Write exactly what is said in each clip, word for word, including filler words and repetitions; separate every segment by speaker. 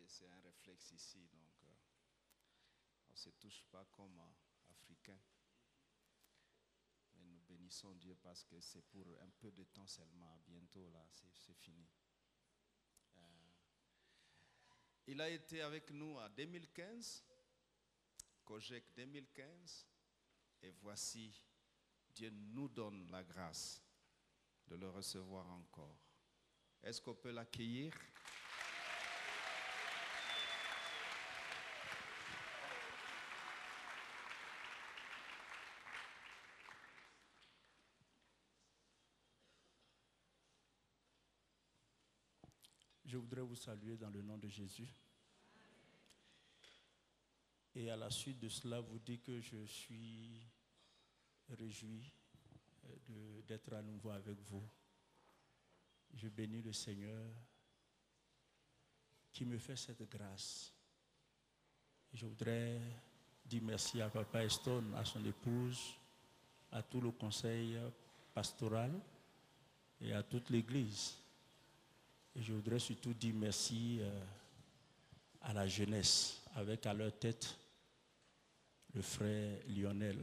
Speaker 1: c'est un réflexe ici, donc euh, on ne se touche pas comme euh, Africains. Mais nous bénissons Dieu parce que c'est pour un peu de temps seulement. Bientôt, là, c'est fini. Euh, il a été avec nous en deux mille quinze, Kojek deux mille quinze, et voici, Dieu nous donne la grâce de le recevoir encore. Est-ce qu'on peut l'accueillir?
Speaker 2: Je voudrais vous saluer dans le nom de Jésus. Et à la suite de cela, vous dire que je suis réjoui d'être à nouveau avec vous. Je bénis le Seigneur qui me fait cette grâce. Et je voudrais dire merci à Papa Eston, à son épouse, à tout le conseil pastoral et à toute l'Église. Et je voudrais surtout dire merci euh, à la jeunesse, avec à leur tête le frère Lionel.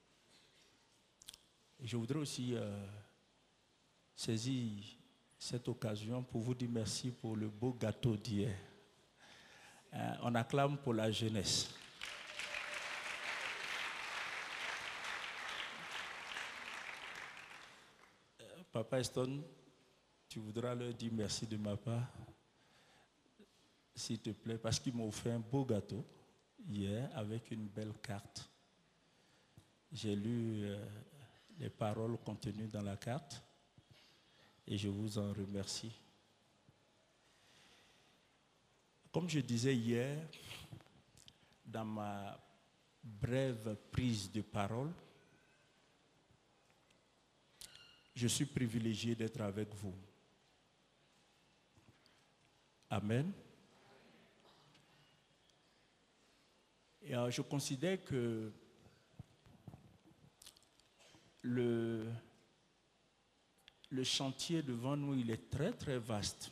Speaker 2: Et je voudrais aussi euh, saisir cette occasion pour vous dire merci pour le beau gâteau d'hier. Euh, on acclame pour la jeunesse. Euh, Papa Eston, tu voudras leur dire merci de ma part, s'il te plaît, parce qu'ils m'ont offert un beau gâteau hier avec une belle carte. J'ai lu euh, les paroles contenues dans la carte et je vous en remercie. Comme je disais hier, dans ma brève prise de parole, je suis privilégié d'être avec vous. Amen. Et alors, je considère que le, le chantier devant nous, il est très très vaste.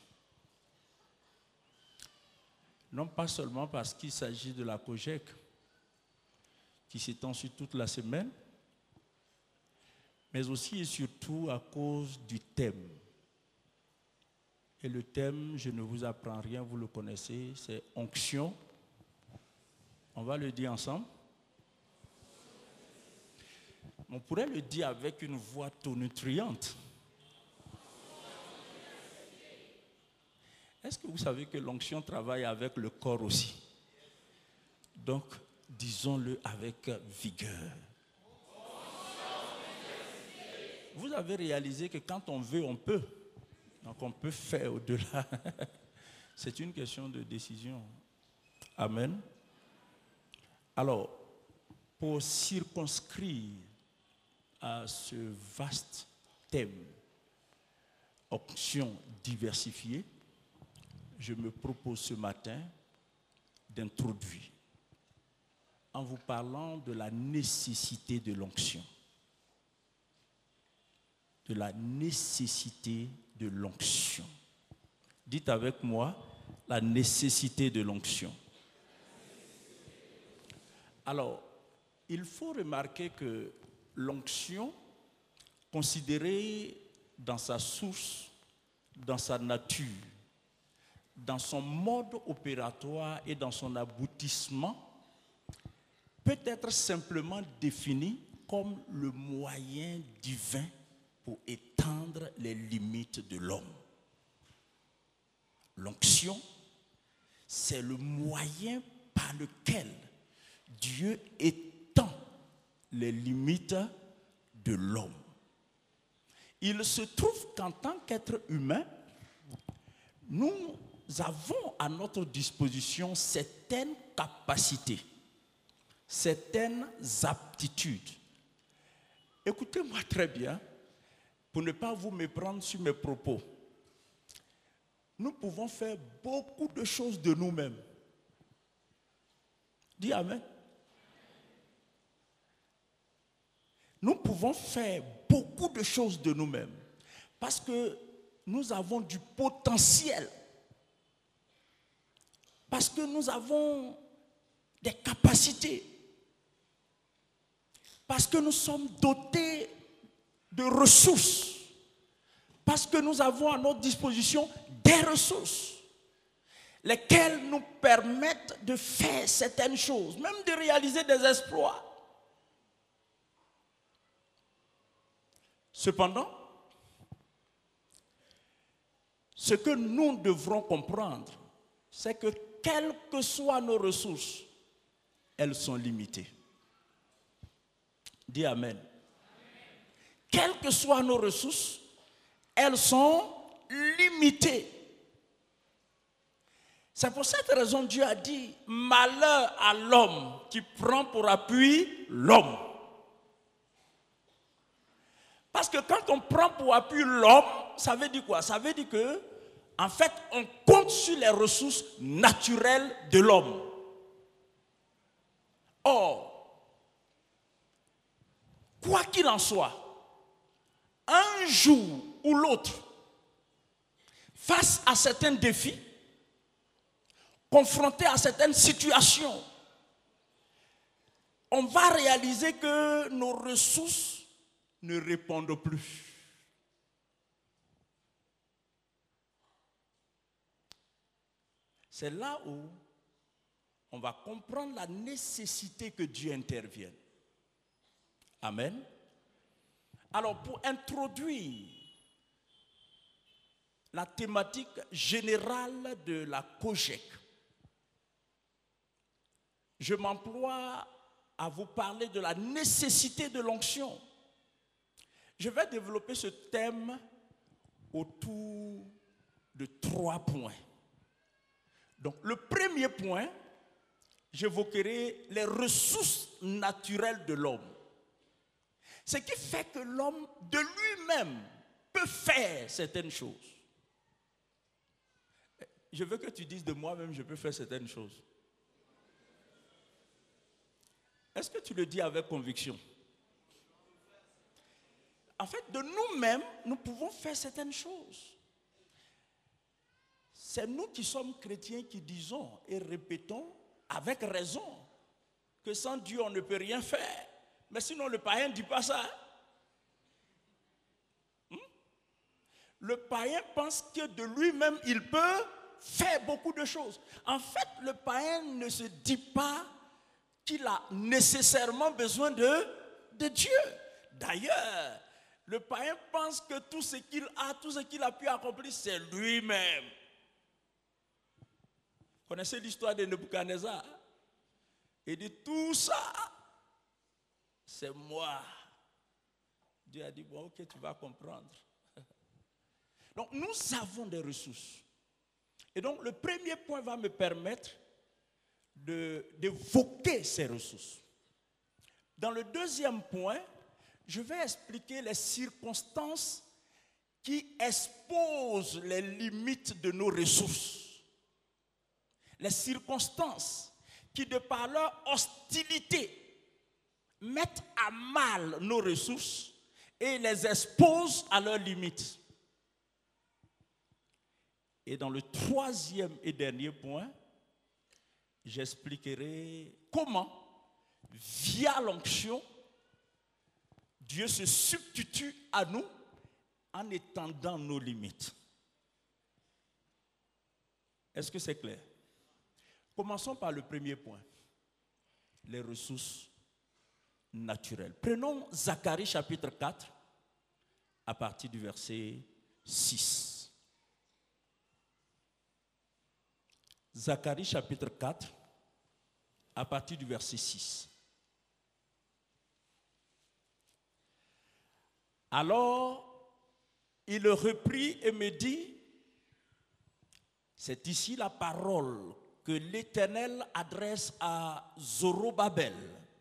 Speaker 2: Non pas seulement parce qu'il s'agit de la Kojek, qui s'étend sur toute la semaine, mais aussi et surtout à cause du thème. Et le thème, je ne vous apprends rien, vous le connaissez, c'est onction. On va le dire ensemble. On pourrait le dire avec une voix tonitruante. Est-ce que vous savez que l'onction travaille avec le corps aussi? Donc, disons-le avec vigueur. Vous avez réalisé que quand on veut, on peut. Donc on peut faire au-delà. C'est une question de décision. Amen. Alors, pour circonscrire à ce vaste thème, onction diversifiée, je me propose ce matin d'introduire en vous parlant de la nécessité de l'onction. De la nécessité de l'onction. Dites avec moi, la nécessité de l'onction. Alors, il faut remarquer que l'onction, considérée dans sa source, dans sa nature, dans son mode opératoire et dans son aboutissement, peut être simplement définie comme le moyen divin pour étendre les limites de l'homme. L'onction, c'est le moyen par lequel Dieu étend les limites de l'homme. Il se trouve qu'en tant qu'être humain, nous avons à notre disposition certaines capacités, certaines aptitudes. Écoutez-moi très bien, pour ne pas vous méprendre sur mes propos. Nous pouvons faire beaucoup de choses de nous-mêmes. Dis Amen. Nous pouvons faire beaucoup de choses de nous-mêmes parce que nous avons du potentiel Parce que nous avons des capacités. Parce que nous sommes dotés de ressources. Parce que nous avons à notre disposition des ressources, lesquelles nous permettent de faire certaines choses, même de réaliser des exploits. Cependant, ce que nous devrons comprendre, c'est que quelles que soient nos ressources, elles sont limitées. Dis Amen. Amen. Quelles que soient nos ressources, elles sont limitées. C'est pour cette raison que Dieu a dit, malheur à l'homme qui prend pour appui l'homme. Parce que quand on prend pour appui l'homme, ça veut dire quoi? Ça veut dire que, en fait, on compte sur les ressources naturelles de l'homme. Or, quoi qu'il en soit, un jour ou l'autre, face à certains défis, confronté à certaines situations, on va réaliser que nos ressources ne répondent plus. C'est là où on va comprendre la nécessité que Dieu intervienne. Amen. Alors, pour introduire la thématique générale de la COGEC, je m'emploie à vous parler de la nécessité de l'onction. Je vais développer ce thème autour de trois points. Donc, le premier point, j'évoquerai les ressources naturelles de l'homme. Ce qui fait que l'homme de lui-même peut faire certaines choses. Je veux que tu dises de moi-même, je peux faire certaines choses. Est-ce que tu le dis avec conviction? En fait, de nous-mêmes, nous pouvons faire certaines choses. C'est nous qui sommes chrétiens qui disons et répétons avec raison que sans Dieu, on ne peut rien faire. Mais sinon, le païen ne dit pas ça. Hmm? Le païen pense que de lui-même, il peut faire beaucoup de choses. En fait, le païen ne se dit pas qu'il a nécessairement besoin de, de Dieu. D'ailleurs, le païen pense que tout ce qu'il a, tout ce qu'il a pu accomplir, c'est lui-même. Vous connaissez l'histoire de Nebuchadnezzar? Il dit, tout ça, c'est moi. Dieu a dit, bon, ok, tu vas comprendre. Donc, nous avons des ressources. Et donc, le premier point va me permettre de, d'évoquer ces ressources. Dans le deuxième point, je vais expliquer les circonstances qui exposent les limites de nos ressources. Les circonstances qui, de par leur hostilité, mettent à mal nos ressources et les exposent à leurs limites. Et dans le troisième et dernier point, j'expliquerai comment, via l'onction, Dieu se substitue à nous en étendant nos limites. Est-ce que c'est clair? Commençons par le premier point, les ressources naturelles. Prenons Zacharie chapitre quatre, à partir du verset six. Zacharie chapitre quatre, à partir du verset six. Alors, il reprit et me dit, c'est ici la parole que l'Éternel adresse à Zorobabel.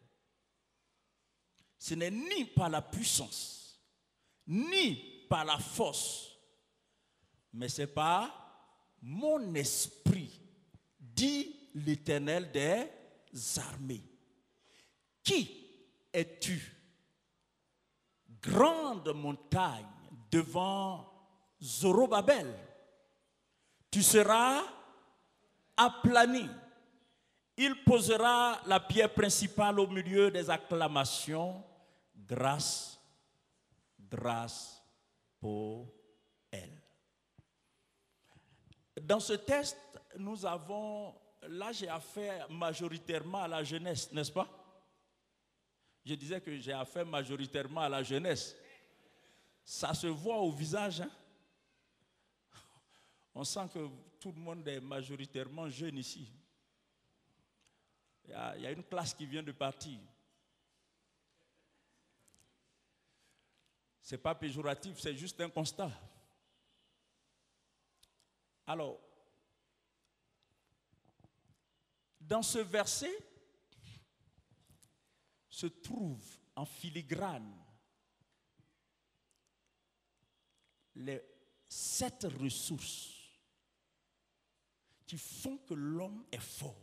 Speaker 2: Ce n'est ni par la puissance, ni par la force, mais c'est par mon esprit, dit l'Éternel des armées. Qui es-tu? Grande montagne devant Zorobabel. Tu seras aplani. Il posera la pierre principale au milieu des acclamations. Grâce, grâce pour elle. Dans ce texte, nous avons, là j'ai affaire majoritairement à la jeunesse, n'est-ce pas? Je disais que j'ai affaire majoritairement à la jeunesse. Ça se voit au visage. Hein? On sent que tout le monde est majoritairement jeune ici. Il y a, il y a une classe qui vient de partir. Ce n'est pas péjoratif, c'est juste un constat. Alors, dans ce verset se trouve en filigrane les sept ressources qui font que l'homme est fort,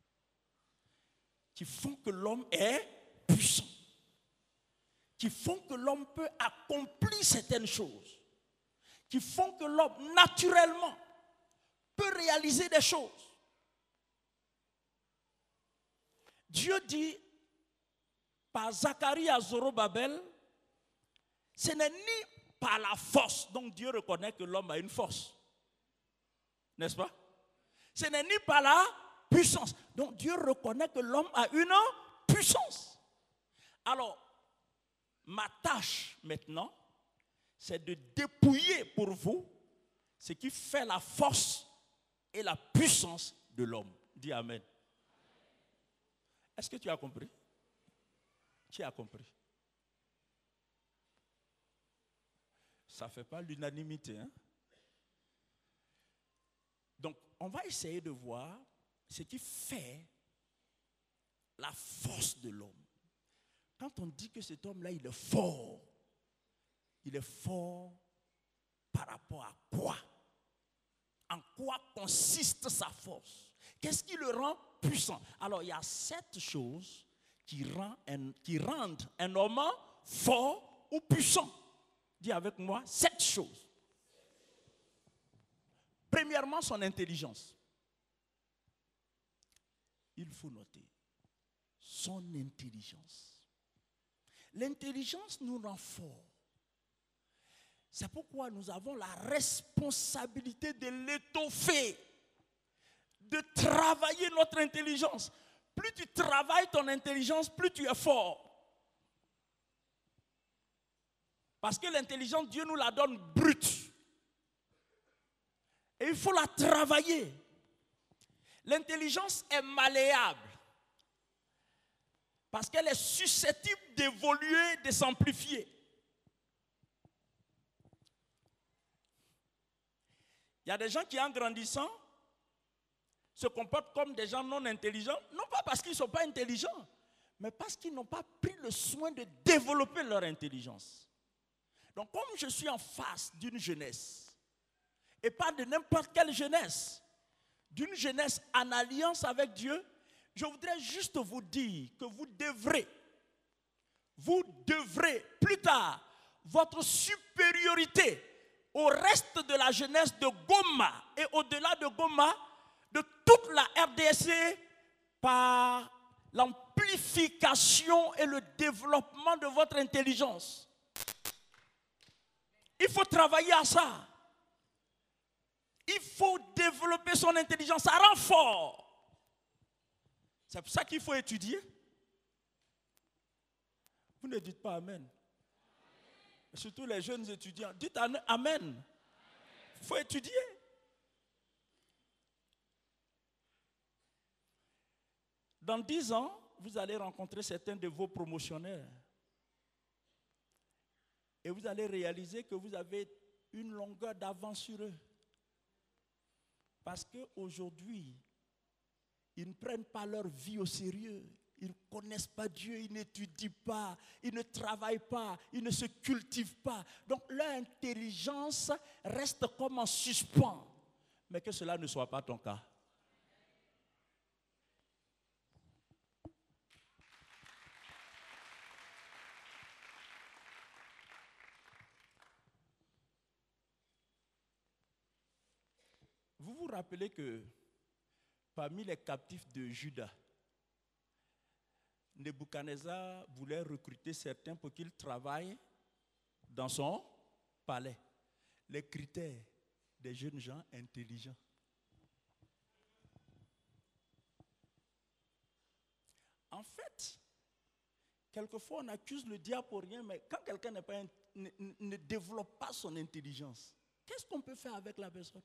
Speaker 2: qui font que l'homme est puissant, qui font que l'homme peut accomplir certaines choses, qui font que l'homme naturellement peut réaliser des choses. Dieu dit par Zacharie à Zorobabel, ce n'est ni par la force, donc Dieu reconnaît que l'homme a une force, n'est-ce pas? Ce n'est ni par la puissance, donc Dieu reconnaît que l'homme a une puissance. Alors, ma tâche maintenant, c'est de dépouiller pour vous ce qui fait la force et la puissance de l'homme. Dis Amen. Est-ce que tu as compris? Qui a compris? Ça ne fait pas l'unanimité. Hein? Donc, on va essayer de voir ce qui fait la force de l'homme. Quand on dit que cet homme-là, il est fort, il est fort par rapport à quoi? En quoi consiste sa force? Qu'est-ce qui le rend puissant? Alors, il y a sept choses qui, rend un, qui rendent un homme fort ou puissant. Dis avec moi, sept choses. Premièrement, son intelligence. Il faut noter son intelligence. L'intelligence nous rend forts. C'est pourquoi nous avons la responsabilité de l'étoffer, de travailler notre intelligence. Plus tu travailles ton intelligence, plus tu es fort. Parce que l'intelligence, Dieu nous la donne brute. Et il faut la travailler. L'intelligence est malléable. Parce qu'elle est susceptible d'évoluer, de s'amplifier. Il y a des gens qui, en grandissant, se comportent comme des gens non intelligents, non pas parce qu'ils ne sont pas intelligents, mais parce qu'ils n'ont pas pris le soin de développer leur intelligence. Donc, comme je suis en face d'une jeunesse, et pas de n'importe quelle jeunesse, d'une jeunesse en alliance avec Dieu, je voudrais juste vous dire que vous devrez, vous devrez plus tard, votre supériorité au reste de la jeunesse de Goma et au-delà de Goma, de toute la R D C, par l'amplification et le développement de votre intelligence. Il faut travailler à ça. Il faut développer son intelligence, ça rend fort. C'est pour ça qu'il faut étudier. Vous ne dites pas Amen. Surtout les jeunes étudiants. Dites Amen. Il faut étudier. Dans dix ans, vous allez rencontrer certains de vos promotionnaires. Et vous allez réaliser que vous avez une longueur d'avance sur eux. Parce qu'aujourd'hui, ils ne prennent pas leur vie au sérieux. Ils ne connaissent pas Dieu, ils n'étudient pas, ils ne travaillent pas, ils ne se cultivent pas. Donc leur intelligence reste comme en suspens. Mais que cela ne soit pas ton cas. Vous vous rappelez que parmi les captifs de Juda, Nebuchadnezzar voulait recruter certains pour qu'ils travaillent dans son palais. Les critères des jeunes gens intelligents. En fait, quelquefois on accuse le diable pour rien, mais quand quelqu'un n'est pas, ne, ne développe pas son intelligence, qu'est-ce qu'on peut faire avec la personne?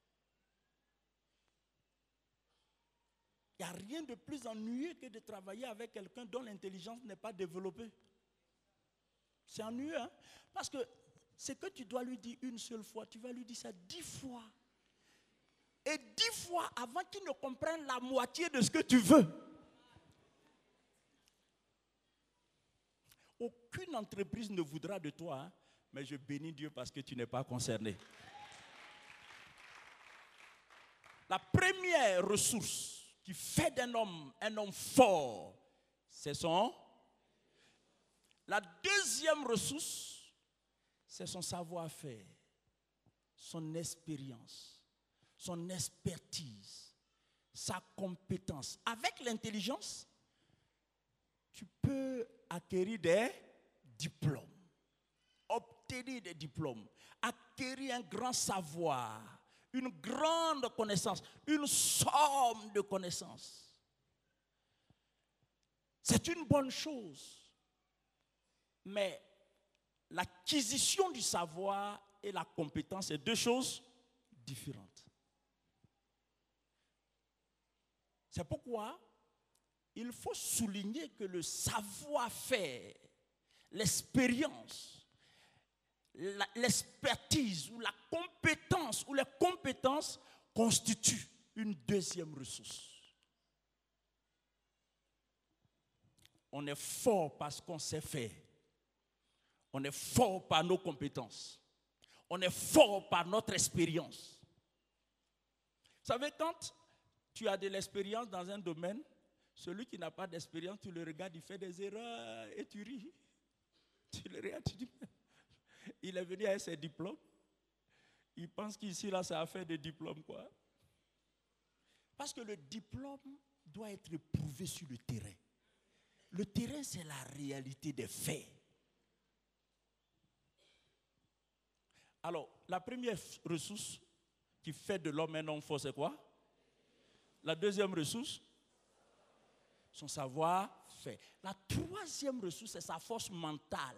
Speaker 2: Il n'y a rien de plus ennuyeux que de travailler avec quelqu'un dont l'intelligence n'est pas développée. C'est ennuyeux, hein? Parce que ce que tu dois lui dire une seule fois, tu vas lui dire ça dix fois. Et dix fois avant qu'il ne comprenne la moitié de ce que tu veux. Aucune entreprise ne voudra de toi, hein? Mais je bénis Dieu parce que tu n'es pas concerné. La première ressource qui fait d'un homme un homme fort, c'est son. La deuxième ressource, c'est son savoir-faire, son expérience, son expertise, sa compétence. Avec l'intelligence, tu peux acquérir des diplômes, obtenir des diplômes, acquérir un grand savoir, une grande connaissance, une somme de connaissances. C'est une bonne chose. Mais l'acquisition du savoir et la compétence, c'est deux choses différentes. C'est pourquoi il faut souligner que le savoir-faire, l'expérience, l'expertise ou la compétence ou les compétences constituent une deuxième ressource. On est fort parce qu'on sait faire. On est fort par nos compétences. On est fort par notre expérience. Vous savez, quand tu as de l'expérience dans un domaine, celui qui n'a pas d'expérience, tu le regardes, il fait des erreurs et tu ris. Tu le regardes, tu dis, il est venu avec ses diplômes. Il pense qu'ici, là, ça a fait des diplômes, quoi. Parce que le diplôme doit être prouvé sur le terrain. Le terrain, c'est la réalité des faits. Alors, la première ressource qui fait de l'homme un homme fort, c'est quoi? La deuxième ressource, son savoir-faire. La troisième ressource, c'est sa force mentale.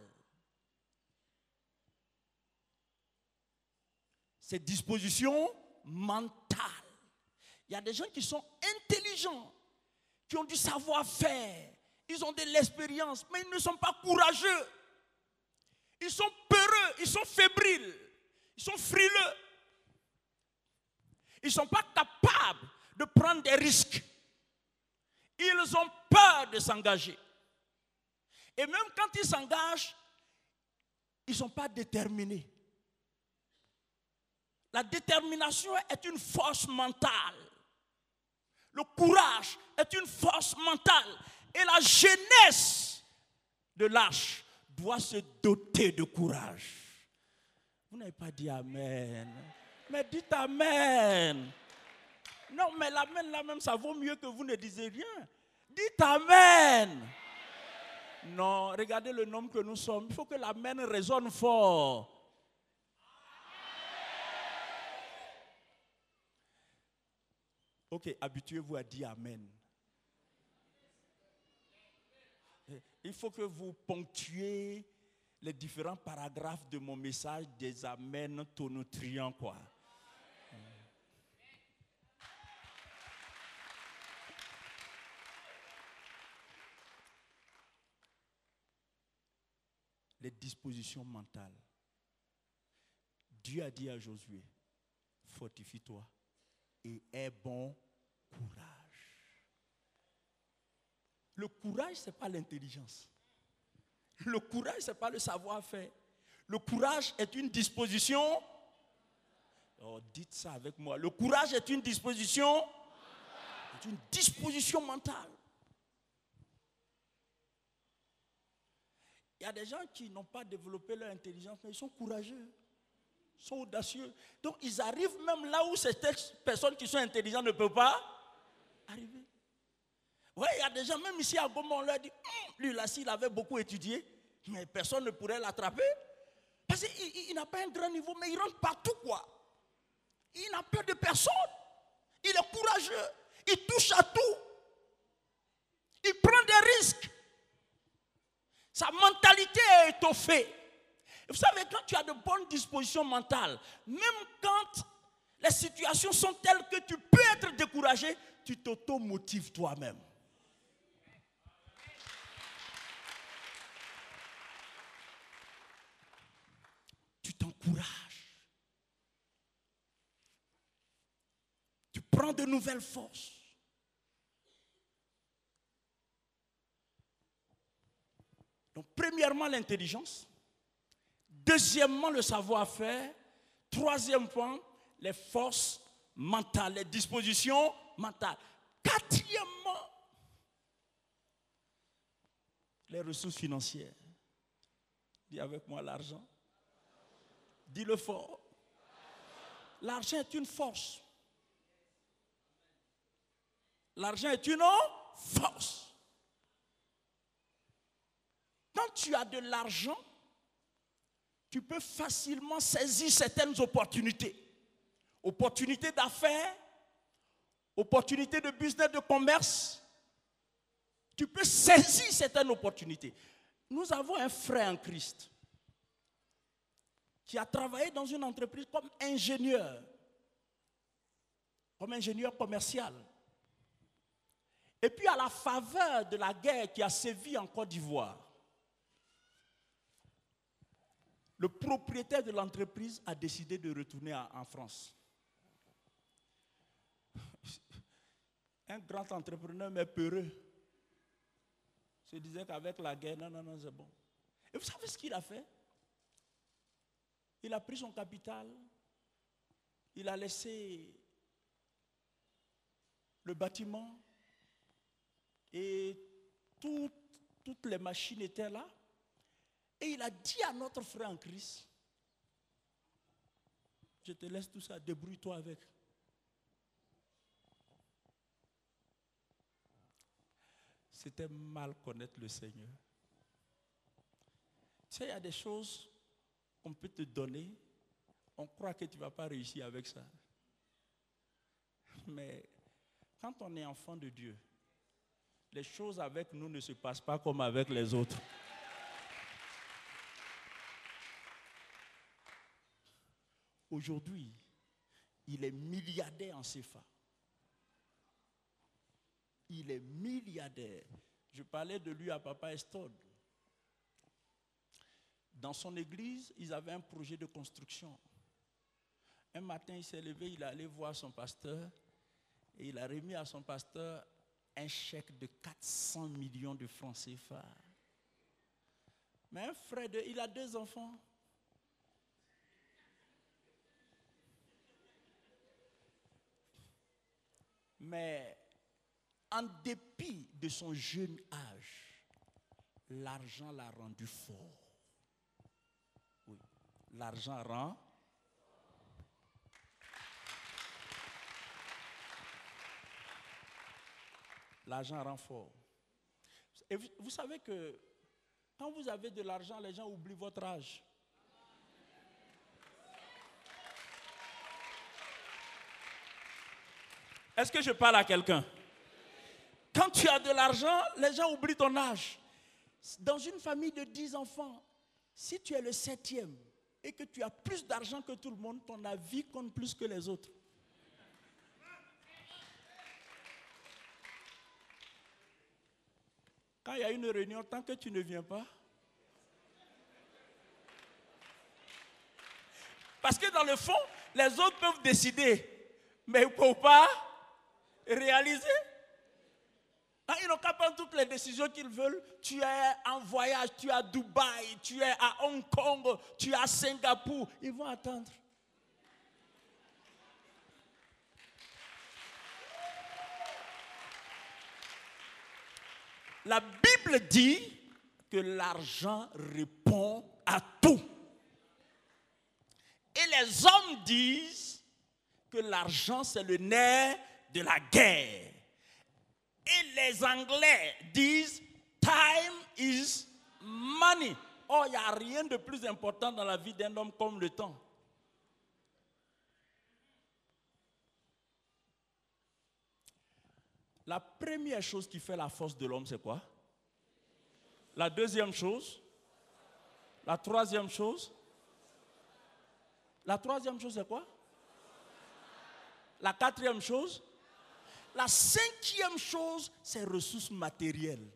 Speaker 2: Ses dispositions mentales. Il y a des gens qui sont intelligents, qui ont du savoir-faire, ils ont de l'expérience, mais ils ne sont pas courageux. Ils sont peureux, ils sont fébriles, ils sont frileux. Ils ne sont pas capables de prendre des risques. Ils ont peur de s'engager. Et même quand ils s'engagent, ils ne sont pas déterminés. La détermination est une force mentale. Le courage est une force mentale. Et la jeunesse de l'âge doit se doter de courage. Vous n'avez pas dit amen. Mais dites amen. Non, mais l'amen là même, ça vaut mieux que vous ne disiez rien. Dites amen. Non, regardez le nombre que nous sommes. Il faut que l'amen résonne fort. Ok, habituez-vous à dire amen. Il faut que vous ponctuez les différents paragraphes de mon message des amens tonitruants, quoi. Les dispositions mentales. Dieu a dit à Josué, fortifie-toi et aie bon courage. Le courage, ce n'est pas l'intelligence. Le courage, ce n'est pas le savoir-faire. Le courage est une disposition. Oh, dites ça avec moi. Le courage est une disposition. C'est une disposition mentale. Il y a des gens qui n'ont pas développé leur intelligence, mais ils sont courageux, ils sont audacieux. Donc ils arrivent même là où ces personnes qui sont intelligentes ne peuvent pas. arriver. Oui, il y a des gens, même ici à Goma, on leur dit, hm, lui là, s'il avait beaucoup étudié, mais personne ne pourrait l'attraper. Parce qu'il il, il n'a pas un grand niveau, mais il rentre partout, quoi. Il n'a peur de personne. Il est courageux. Il touche à tout. Il prend des risques. Sa mentalité est étoffée. Vous savez, quand tu as de bonnes dispositions mentales, même quand les situations sont telles que tu peux être découragé, tu t'auto-motives toi-même. Tu t'encourages. Tu prends de nouvelles forces. Donc, premièrement, l'intelligence. Deuxièmement, le savoir-faire. Troisième point, les forces mentales, les dispositions mentales. Quatrièmement, les ressources financières. Dis avec moi l'argent. Dis-le fort. L'argent est une force. L'argent est une force. Quand tu as de l'argent, tu peux facilement saisir certaines opportunités. Opportunités d'affaires, opportunités de business, de commerce. Tu peux saisir certaines opportunités. Nous avons un frère en Christ qui a travaillé dans une entreprise comme ingénieur, comme ingénieur commercial. Et puis à la faveur de la guerre qui a sévi en Côte d'Ivoire, le propriétaire de l'entreprise a décidé de retourner en France. Un grand entrepreneur, mais peureux, se disait qu'avec la guerre, non, non, non, c'est bon. Et vous savez ce qu'il a fait? Il a pris son capital, il a laissé le bâtiment et tout, toutes les machines étaient là. Et il a dit à notre frère en Christ, je te laisse tout ça, débrouille-toi avec. C'était mal connaître le Seigneur. Tu sais, il y a des choses qu'on peut te donner, on croit que tu ne vas pas réussir avec ça. Mais quand on est enfant de Dieu, les choses avec nous ne se passent pas comme avec les autres. Aujourd'hui, il est milliardaire en C F A. Il est milliardaire. Je parlais de lui à Papa Eston. Dans son église, ils avaient un projet de construction. Un matin, il s'est levé, il est allé voir son pasteur et il a remis à son pasteur un chèque de quatre cents millions de francs C F A. Mais un frère, de, il a deux enfants. Mais en dépit de son jeune âge, l'argent l'a rendu fort. Oui, l'argent rend. L'argent rend fort. Et vous, vous savez que quand vous avez de l'argent, les gens oublient votre âge. Est-ce que je parle à quelqu'un? Quand tu as de l'argent, les gens oublient ton âge. Dans une famille de dix enfants, si tu es le septième et que tu as plus d'argent que tout le monde, ton avis compte plus que les autres. Quand il y a une réunion, tant que tu ne viens pas, parce que dans le fond, les autres peuvent décider, mais ils ne peuvent pas réaliser. Ah, ils n'ont qu'à prendre toutes les décisions qu'ils veulent. Tu es en voyage, tu es à Dubaï, tu es à Hong Kong, tu es à Singapour. Ils vont attendre. La Bible dit que l'argent répond à tout. Et les hommes disent que l'argent, c'est le nerf de la guerre. Et les Anglais disent time is money. Oh, il n'y a rien de plus important dans la vie d'un homme comme le temps. La première chose qui fait la force de l'homme, c'est quoi? La deuxième chose? La troisième chose? La troisième chose, c'est quoi? La quatrième chose? La cinquième chose, c'est ressources matérielles.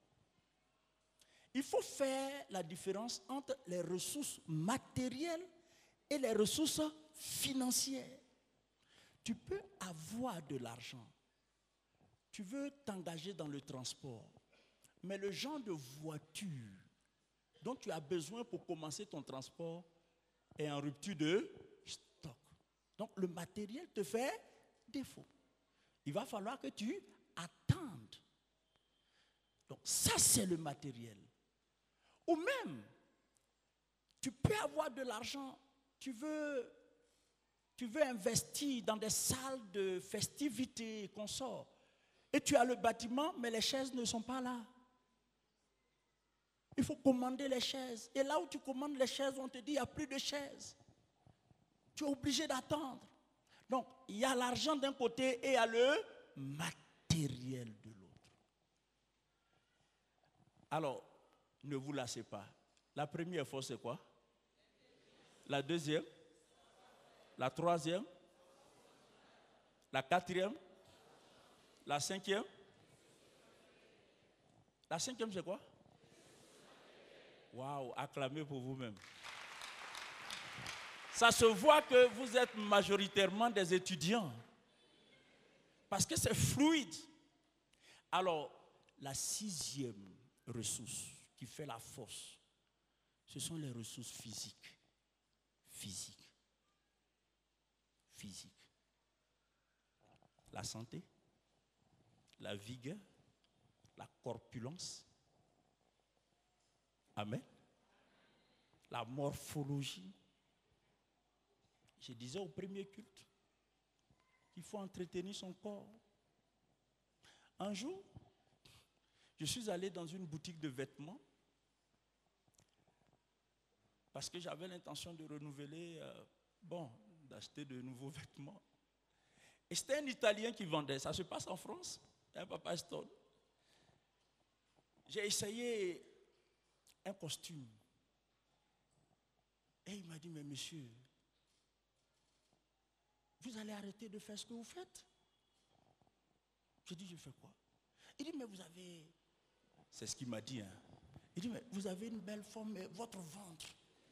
Speaker 2: Il faut faire la différence entre les ressources matérielles et les ressources financières. Tu peux avoir de l'argent. Tu veux t'engager dans le transport. Mais le genre de voiture dont tu as besoin pour commencer ton transport est en rupture de stock. Donc le matériel te fait défaut. Il va falloir que tu attendes. Donc ça, c'est le matériel. Ou même, tu peux avoir de l'argent, tu veux, tu veux investir dans des salles de festivités, consorts, et tu as le bâtiment, mais les chaises ne sont pas là. Il faut commander les chaises. Et là où tu commandes les chaises, on te dit, il n'y a plus de chaises. Tu es obligé d'attendre. Donc, il y a l'argent d'un côté et il y a le matériel de l'autre. Alors, ne vous lassez pas. La première fois, c'est quoi? La deuxième? La troisième? La quatrième? La cinquième? La cinquième, c'est quoi? Waouh, acclamez pour vous-même. Ça se voit que vous êtes majoritairement des étudiants. Parce que c'est fluide. Alors, la sixième ressource qui fait la force, ce sont les ressources physiques. Physiques. Physiques. La santé, la vigueur, la corpulence. Amen. La morphologie. Je disais au premier culte qu'il faut entretenir son corps. Un jour, je suis allé dans une boutique de vêtements parce que j'avais l'intention de renouveler, euh, bon, d'acheter de nouveaux vêtements. Et c'était un Italien qui vendait. Ça se passe en France, un Papa Stone. J'ai essayé un costume. Et il m'a dit, mais monsieur, vous allez arrêter de faire ce que vous faites? J'ai dit, je fais quoi? Il dit, mais vous avez... C'est ce qu'il m'a dit. Hein. Il dit, mais vous avez une belle forme, mais votre ventre.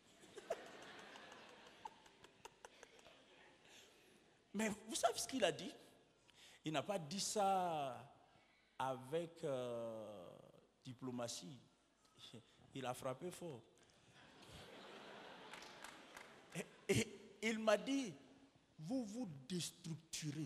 Speaker 2: Mais vous savez ce qu'il a dit? Il n'a pas dit ça avec euh, diplomatie. Il a frappé fort. Et, et il m'a dit, vous vous déstructurez.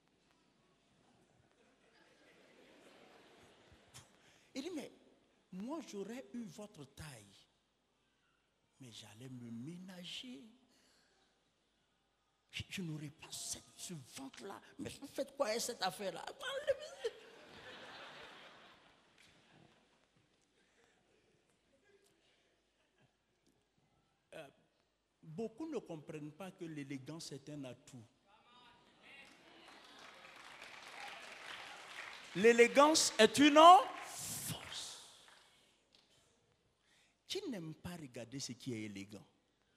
Speaker 2: Il dit, mais moi j'aurais eu votre taille, mais j'allais me ménager. Je, je n'aurais pas cette, ce ventre-là. Mais vous faites quoi avec cette affaire-là? euh, Beaucoup ne comprennent pas que l'élégance est un atout. L'élégance est une force. Qui n'aime pas regarder ce qui est élégant?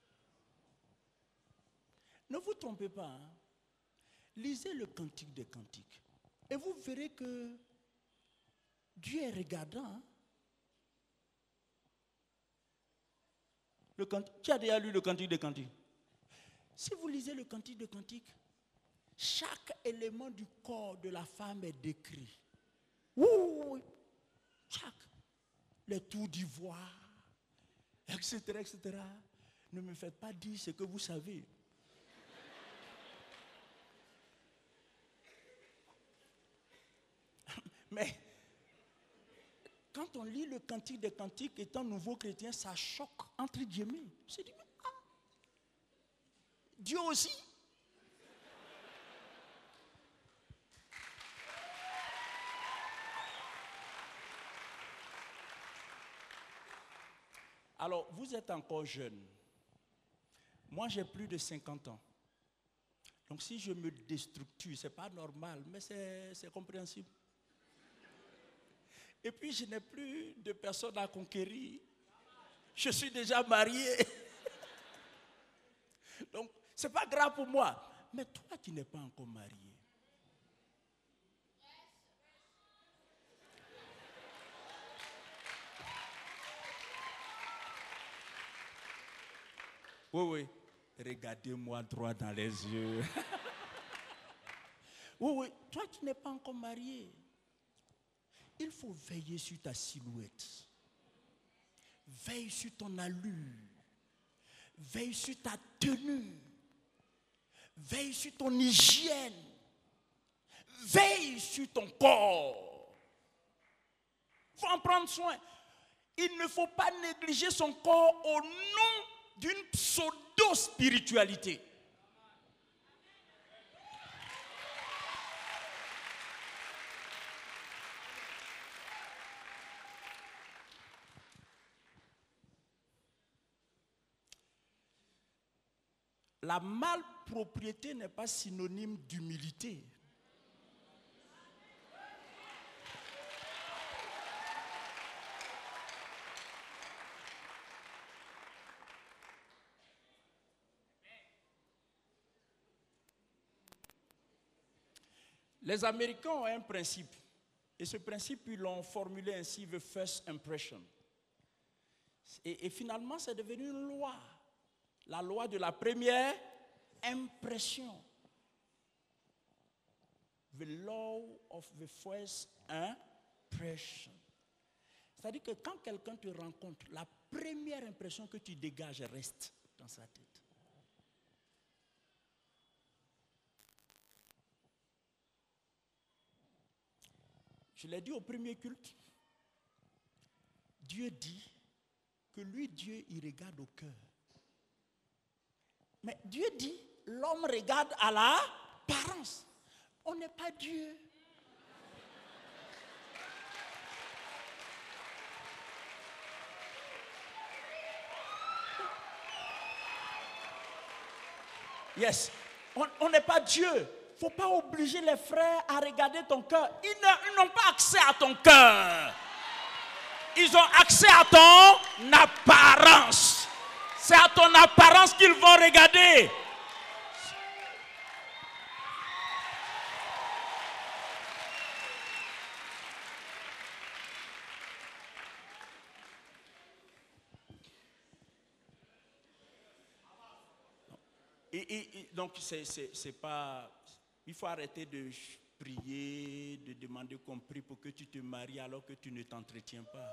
Speaker 2: Ne vous trompez pas. Hein? Lisez le Cantique des Cantiques. Et vous verrez que Dieu est regardant. Hein? Le cantique, qui a déjà lu le Cantique des Cantiques? Si vous lisez le Cantique des Cantiques, chaque élément du corps de la femme est décrit. Ouh, chaque. Les tours d'ivoire, et cetera, et cetera. Ne me faites pas dire ce que vous savez. Mais quand on lit le Cantique des Cantiques, étant nouveau chrétien, ça choque entre guillemets. C'est dit, ah, Dieu aussi. Alors, vous êtes encore jeune. Moi, j'ai plus de cinquante ans. Donc, si je me déstructure, ce n'est pas normal, mais c'est compréhensible. Et puis, je n'ai plus de personnes à conquérir. Je suis déjà marié. Donc, ce n'est pas grave pour moi. Mais toi, tu n'es pas encore marié. Oui, oui. Regardez-moi droit dans les yeux. Oui, oui. Toi, tu n'es pas encore marié. Il faut veiller sur ta silhouette. Veille sur ton allure. Veille sur ta tenue. Veille sur ton hygiène. Veille sur ton corps. Il faut en prendre soin. Il ne faut pas négliger son corps au nom d'une pseudo-spiritualité. La malpropriété n'est pas synonyme d'humilité. Les Américains ont un principe, et ce principe, ils l'ont formulé ainsi, the first impression. Et, et finalement, c'est devenu une loi. La loi de la première impression. The law of the first impression. C'est-à-dire que quand quelqu'un te rencontre, la première impression que tu dégages reste dans sa tête. Je l'ai dit au premier culte. Dieu dit que lui, Dieu, il regarde au cœur. Mais Dieu dit, l'homme regarde à l'apparence. On n'est pas Dieu. Yes, on n'est pas Dieu. Il ne faut pas obliger les frères à regarder ton cœur. Ils n'ont pas accès à ton cœur. Ils ont accès à ton apparence. C'est à ton apparence qu'ils vont regarder. Et, et, et donc, c'est, c'est, c'est pas... Il faut arrêter de prier, de demander qu'on prie pour que tu te maries alors que tu ne t'entretiens pas.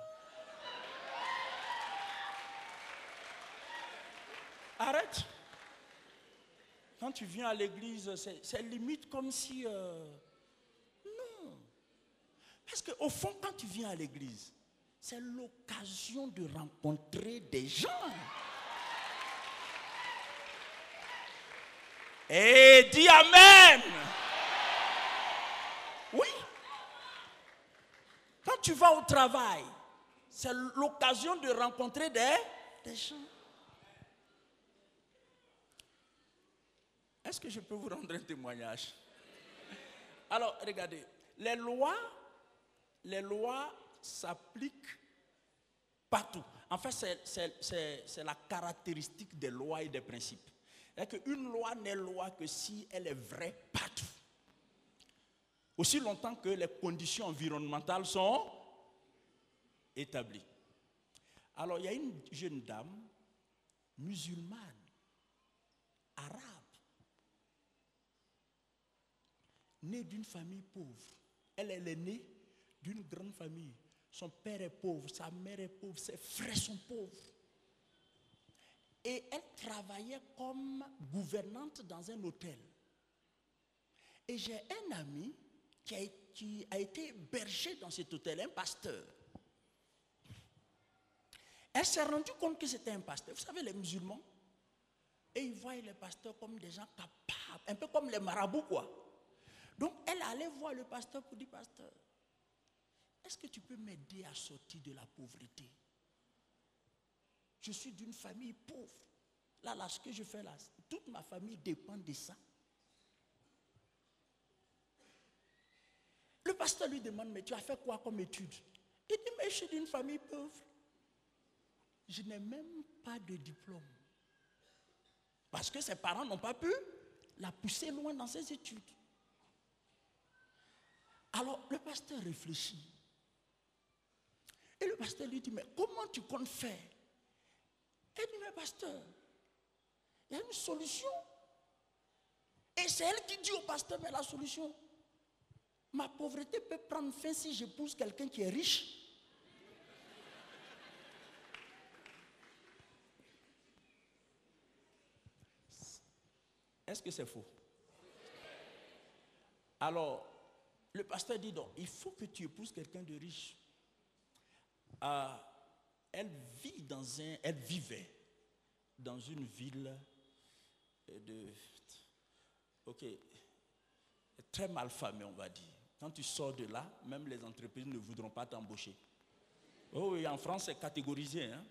Speaker 2: Arrête. Quand tu viens à l'église, c'est, c'est limite comme si... Euh, non. Parce qu'au fond, quand tu viens à l'église, c'est l'occasion de rencontrer des gens. Et dis Amen. Oui. Quand tu vas au travail, c'est l'occasion de rencontrer des, des gens. Est-ce que je peux vous rendre un témoignage? Alors, regardez, les lois, les lois s'appliquent partout. En fait, c'est, c'est, c'est, c'est la caractéristique des lois et des principes. C'est-à-dire qu'une loi n'est loi que si elle est vraie partout. Aussi longtemps que les conditions environnementales sont établies. Alors, il y a une jeune dame musulmane, arabe, née d'une famille pauvre. Elle, elle est née d'une grande famille. Son père est pauvre, sa mère est pauvre, ses frères sont pauvres. Et elle travaillait comme gouvernante dans un hôtel. Et j'ai un ami qui a, qui a été berger dans cet hôtel, un pasteur. Elle s'est rendue compte que c'était un pasteur. Vous savez, les musulmans, et ils voient les pasteurs comme des gens capables, un peu comme les marabouts, quoi. Donc, elle allait voir le pasteur pour dire, pasteur, est-ce que tu peux m'aider à sortir de la pauvreté? je suis d'une famille pauvre. Là, là, ce que je fais là, toute ma famille dépend de ça. Le pasteur lui demande, mais tu as fait quoi comme étude? Il dit, mais je suis d'une famille pauvre. Je n'ai même pas de diplôme. Parce que ses parents n'ont pas pu la pousser loin dans ses études. Alors, le pasteur réfléchit. Et le pasteur lui dit, mais comment tu comptes faire? Elle dit, mais pasteur, il y a une solution. Et c'est elle qui dit au pasteur, mais la solution, ma pauvreté peut prendre fin si j'épouse quelqu'un qui est riche. Est-ce que c'est faux? Alors, le pasteur dit donc, il faut que tu épouses quelqu'un de riche. Euh, elle vit dans un, elle vivait dans une ville de, ok, très mal famée, on va dire. Quand tu sors de là, même les entreprises ne voudront pas t'embaucher. Oh oui, en France, c'est catégorisé. Hein?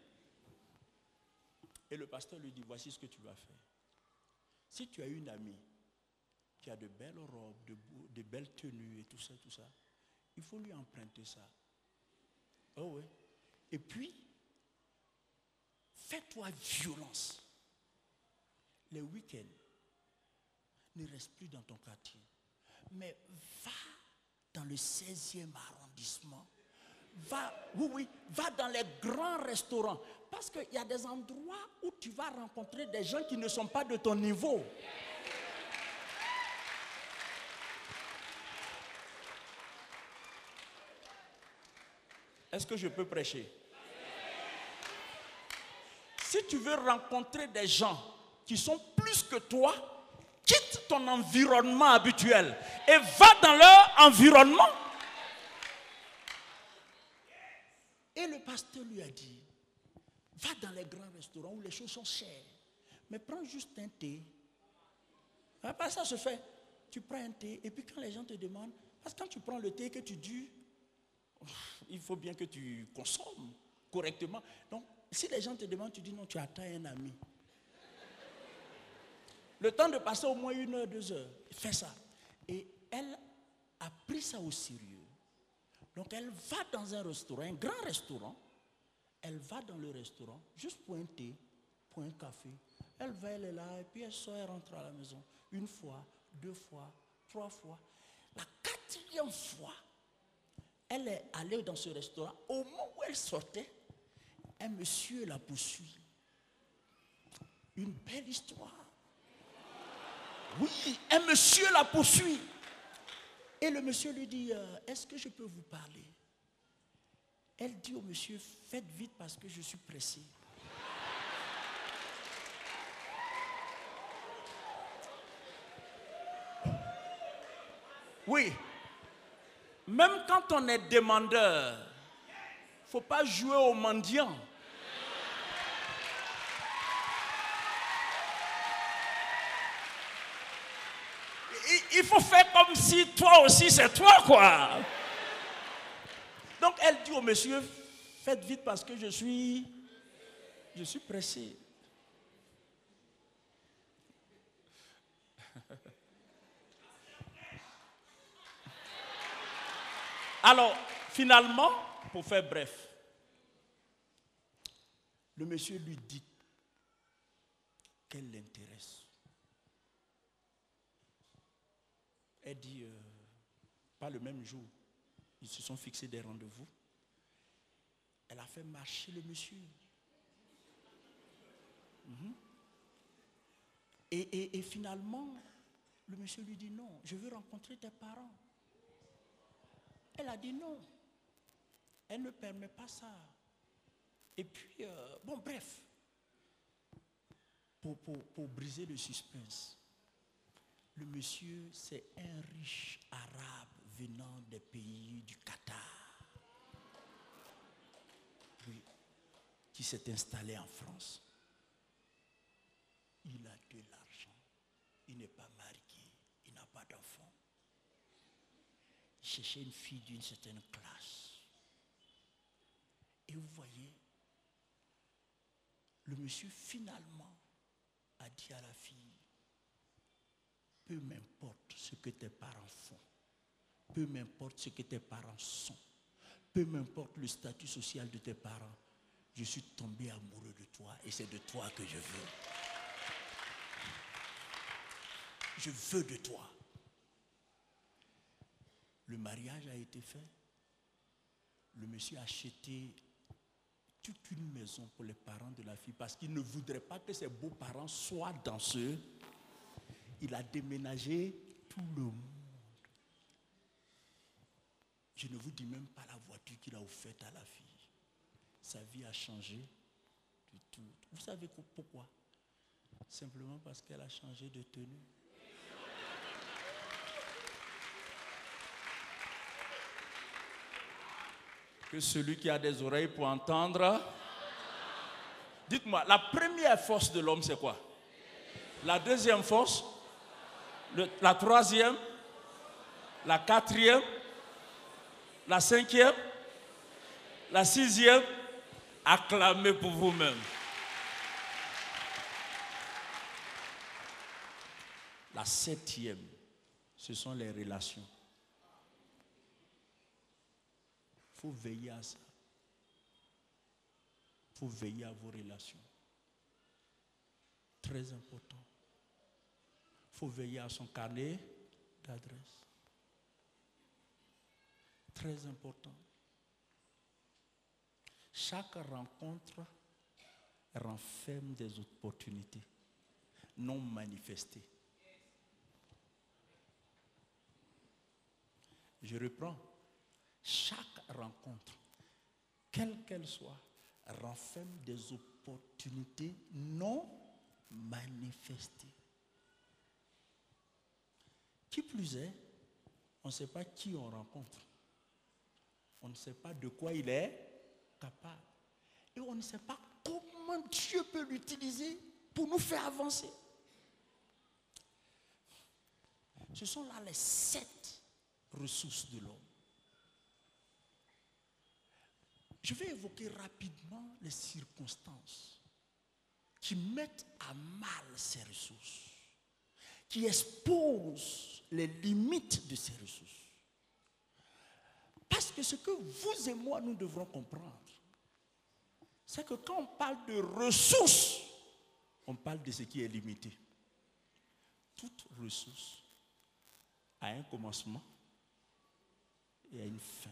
Speaker 2: Et le pasteur lui dit, voici ce que tu vas faire. Si tu as une amie qui a de belles robes, de, de belles tenues et tout ça, tout ça, il faut lui emprunter ça. Oh oui. Et puis, fais-toi violence. Les week-ends, ne reste plus dans ton quartier, mais va dans le seizième arrondissement. Va, oui, oui, va dans les grands restaurants. Parce qu'il y a des endroits où tu vas rencontrer des gens qui ne sont pas de ton niveau. Est-ce que je peux prêcher? Si tu veux rencontrer des gens qui sont plus que toi, quitte ton environnement habituel et va dans leur environnement. Et le pasteur lui a dit, va dans les grands restaurants où les choses sont chères, mais prends juste un thé. Après ça se fait, tu prends un thé et puis quand les gens te demandent, parce que quand tu prends le thé que tu dis, il faut bien que tu consommes correctement. Donc, si les gens te demandent, tu dis non, tu attends un ami. Le temps de passer au moins une heure, deux heures, fais ça. Et elle a pris ça au sérieux. Donc elle va dans un restaurant, un grand restaurant. Elle va dans le restaurant, juste pour un thé, pour un café. Elle va, elle est là, et puis elle sort, elle rentre à la maison. Une fois, deux fois, trois fois. La quatrième fois, elle est allée dans ce restaurant. Au moment où elle sortait, un monsieur la poursuit. Une belle histoire. Oui, un monsieur la poursuit. Et le monsieur lui dit, euh, est-ce que je peux vous parler? Elle dit au monsieur, faites vite parce que je suis pressée. Oui. Même quand on est demandeur, il ne faut pas jouer au mendiant. Il faut faire comme si toi aussi c'est toi, quoi. Donc elle dit au monsieur, faites vite parce que je suis, je suis pressé. Alors, finalement, pour faire bref, le monsieur lui dit qu'elle l'intéresse. Elle dit, euh, pas le même jour, ils se sont fixés des rendez-vous. Elle a fait marcher le monsieur. Mm-hmm. et, et, et finalement, le monsieur lui dit, non, je veux rencontrer tes parents. Elle a dit non. Elle ne permet pas ça. Et puis, euh, bon, bref, pour, pour, pour briser le suspense, le monsieur, c'est un riche arabe venant des pays du Qatar. Oui, qui s'est installé en France. Il a de l'argent. Il n'est pas marié. Il n'a pas d'enfant. Il cherchait une fille d'une certaine classe. Et vous voyez, Le monsieur finalement a dit à la fille, peu m'importe ce que tes parents font, peu m'importe ce que tes parents sont, peu m'importe le statut social de tes parents, je suis tombé amoureux de toi et c'est de toi que je veux. Je veux de toi. Le mariage a été fait. Le monsieur a acheté toute une maison pour les parents de la fille parce qu'il ne voudrait pas que ses beaux-parents soient danseux. Il a déménagé tout le monde. Je ne vous dis même pas la voiture qu'il a offerte à la fille. Sa vie a changé du tout. Vous savez pourquoi? Simplement parce qu'elle a changé de tenue. Que celui qui a des oreilles pour entendre. Dites-moi, la première force de l'homme, c'est quoi? La deuxième force, le, la troisième, la quatrième, la cinquième, la sixième, acclamez pour vous-même. La septième, ce sont les relations. Il faut veiller à ça. Il faut veiller à vos relations. Très important. Il faut veiller à son carnet d'adresse. Très important. Chaque rencontre renferme des opportunités non manifestées. Je reprends. Chaque rencontre, quelle qu'elle soit, renferme des opportunités non manifestées. Qui plus est, on ne sait pas qui on rencontre. On ne sait pas de quoi il est capable. Et on ne sait pas comment Dieu peut l'utiliser pour nous faire avancer. Ce sont là les sept ressources de l'homme. Je vais évoquer rapidement les circonstances qui mettent à mal ces ressources, qui exposent les limites de ces ressources. Parce que ce que vous et moi, nous devrons comprendre, c'est que quand on parle de ressources, on parle de ce qui est limité. Toute ressource a un commencement et a une fin.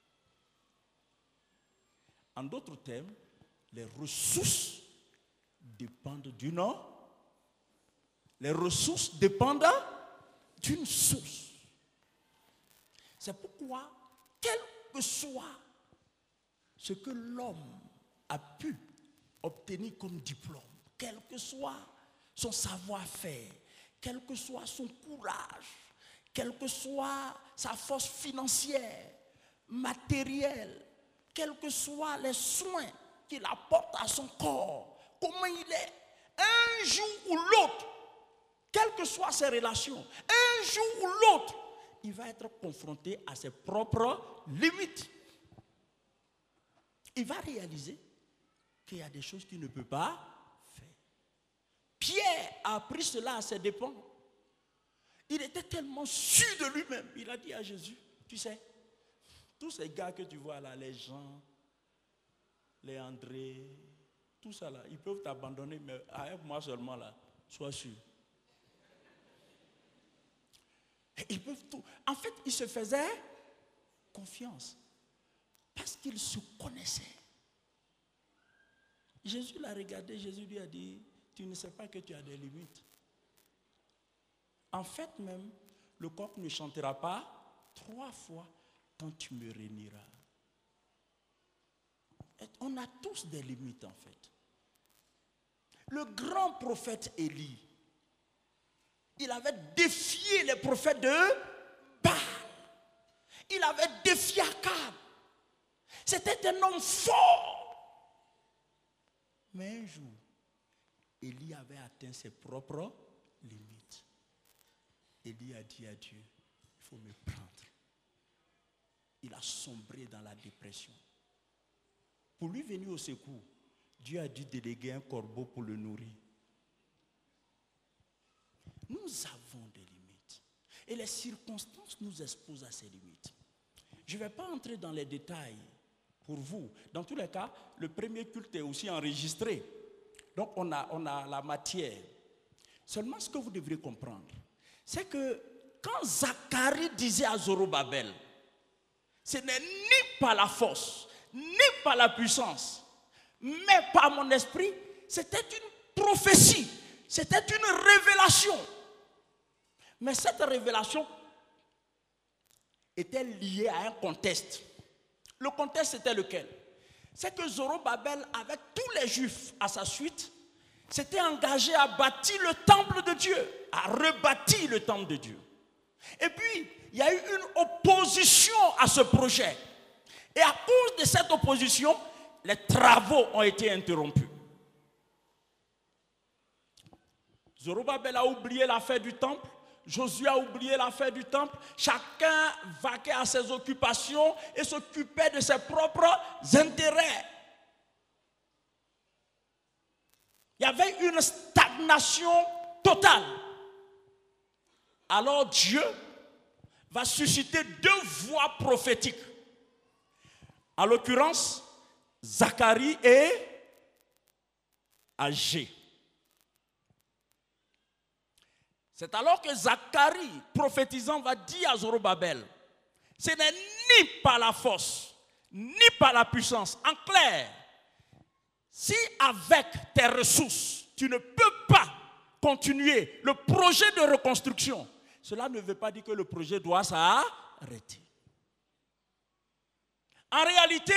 Speaker 2: En d'autres termes, les ressources dépendent du nom. Les ressources dépendent d'une source. C'est pourquoi, quel que soit ce que l'homme a pu obtenir comme diplôme, quel que soit son savoir-faire, quel que soit son courage, quelle que soit sa force financière, matérielle, quels que soient les soins qu'il apporte à son corps, comment il est, un jour ou l'autre, quelles que soient ses relations, un jour ou l'autre, il va être confronté à ses propres limites. Il va réaliser qu'il y a des choses qu'il ne peut pas faire. Pierre a appris cela à ses dépens. Il était tellement sûr de lui-même. Il a dit à Jésus, tu sais, tous ces gars que tu vois là, les Jean, les André, tout ça là, ils peuvent t'abandonner, mais avec moi seulement là, sois sûr. Ils peuvent tout. En fait, il se faisait confiance parce qu'il se connaissait. Jésus l'a regardé, Jésus lui a dit, tu ne sais pas que tu as des limites. En fait même, le coq ne chantera pas trois fois quand tu me réuniras. On a tous des limites en fait. Le grand prophète Élie, il avait défié les prophètes de Baal. Il avait défié Akab. C'était un homme fort. Mais un jour, Élie avait atteint ses propres limites. Élie a dit à Dieu, il faut me prendre. Il a sombré dans la dépression. Pour lui venir au secours, Dieu a dû déléguer un corbeau pour le nourrir. Nous avons des limites. Et les circonstances nous exposent à ces limites. Je ne vais pas entrer dans les détails pour vous. Dans tous les cas, le premier culte est aussi enregistré. Donc on a, on a la matière. Seulement ce que vous devrez comprendre, c'est que quand Zacharie disait à Zorobabel, ce n'est ni par la force, ni par la puissance, mais par mon esprit, c'était une prophétie, c'était une révélation. Mais cette révélation était liée à un contexte. Le contexte était lequel? C'est que Zorobabel, avec tous les Juifs à sa suite, s'était engagé à bâtir le temple de Dieu, à rebâtir le temple de Dieu. Et puis, il y a eu une opposition à ce projet. Et à cause de cette opposition, les travaux ont été interrompus. Zorobabel a oublié l'affaire du temple. Josué a oublié l'affaire du temple. Chacun vaquait à ses occupations et s'occupait de ses propres intérêts. Il y avait une stagnation totale. Alors Dieu va susciter deux voix prophétiques. En l'occurrence, Zacharie et Agé. C'est alors que Zacharie, prophétisant, va dire à Zorobabel, ce n'est ni par la force, ni par la puissance. En clair, si avec tes ressources, tu ne peux pas continuer le projet de reconstruction, cela ne veut pas dire que le projet doit s'arrêter. En réalité,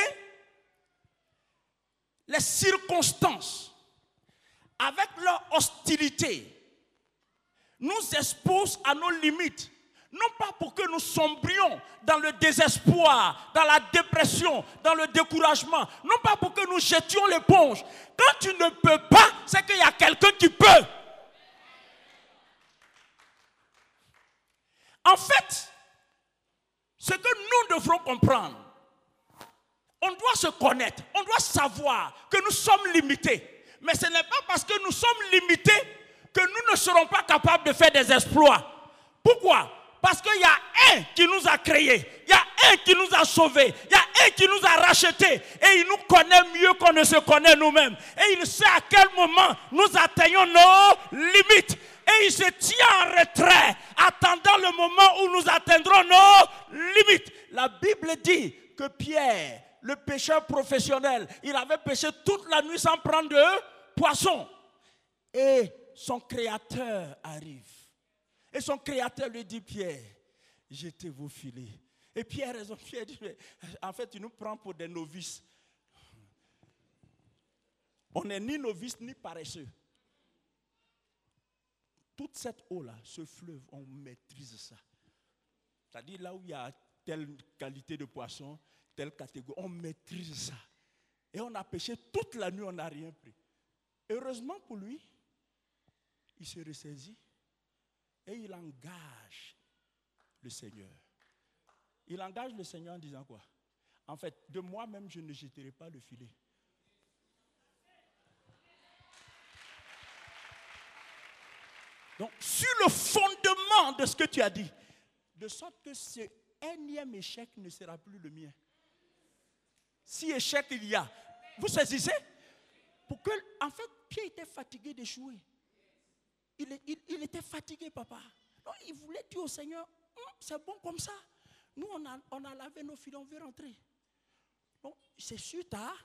Speaker 2: les circonstances, avec leur hostilité, nous exposent à nos limites. Non pas pour que nous sombrions dans le désespoir, dans la dépression, dans le découragement. Non pas pour que nous jetions l'éponge. Quand tu ne peux pas, c'est qu'il y a quelqu'un qui peut. En fait, ce que nous devrons comprendre, on doit se connaître, on doit savoir que nous sommes limités. Mais ce n'est pas parce que nous sommes limités que nous ne serons pas capables de faire des exploits. Pourquoi? Parce qu'il y a un qui nous a créés, il y a un qui nous a sauvés, il y a un qui nous a rachetés et il nous connaît mieux qu'on ne se connaît nous-mêmes. Et il sait à quel moment nous atteignons nos limites. Et il se tient en retrait, attendant le moment où nous atteindrons nos limites. La Bible dit que Pierre, le pêcheur professionnel, il avait pêché toute la nuit sans prendre de poisson. Et son créateur arrive. Et son créateur lui dit, Pierre, jetez vos filets. Et Pierre a raison. Pierre dit, en fait, il nous prend pour des novices. On n'est ni novices ni paresseux. Toute cette eau-là, ce fleuve, on maîtrise ça. C'est-à-dire là où il y a telle qualité de poisson, telle catégorie, on maîtrise ça. Et on a pêché toute la nuit, on n'a rien pris. Heureusement pour lui, il se ressaisit et il engage le Seigneur. Il engage le Seigneur en disant quoi? En fait, de moi-même, je ne jetterai pas le filet. Donc, sur le fondement de ce que tu as dit, de sorte que ce énième échec ne sera plus le mien. Si échec il y a, vous saisissez? Pour que, en fait, Pierre était fatigué d'échouer. Il, il, il était fatigué, papa. Donc, il voulait dire au Seigneur, hm, c'est bon comme ça. Nous, on a, on a lavé nos filets, on veut rentrer. Donc, c'est sûr, tard.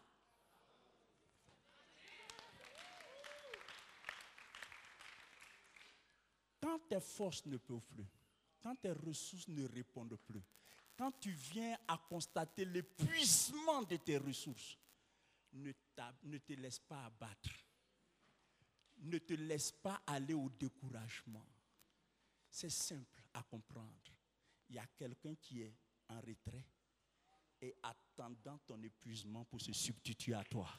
Speaker 2: Quand tes forces ne peuvent plus, quand tes ressources ne répondent plus, quand tu viens à constater l'épuisement de tes ressources, ne, ne te laisse pas abattre. Ne te laisse pas aller au découragement. C'est simple à comprendre. Il y a quelqu'un qui est en retrait et attendant ton épuisement pour se substituer à toi.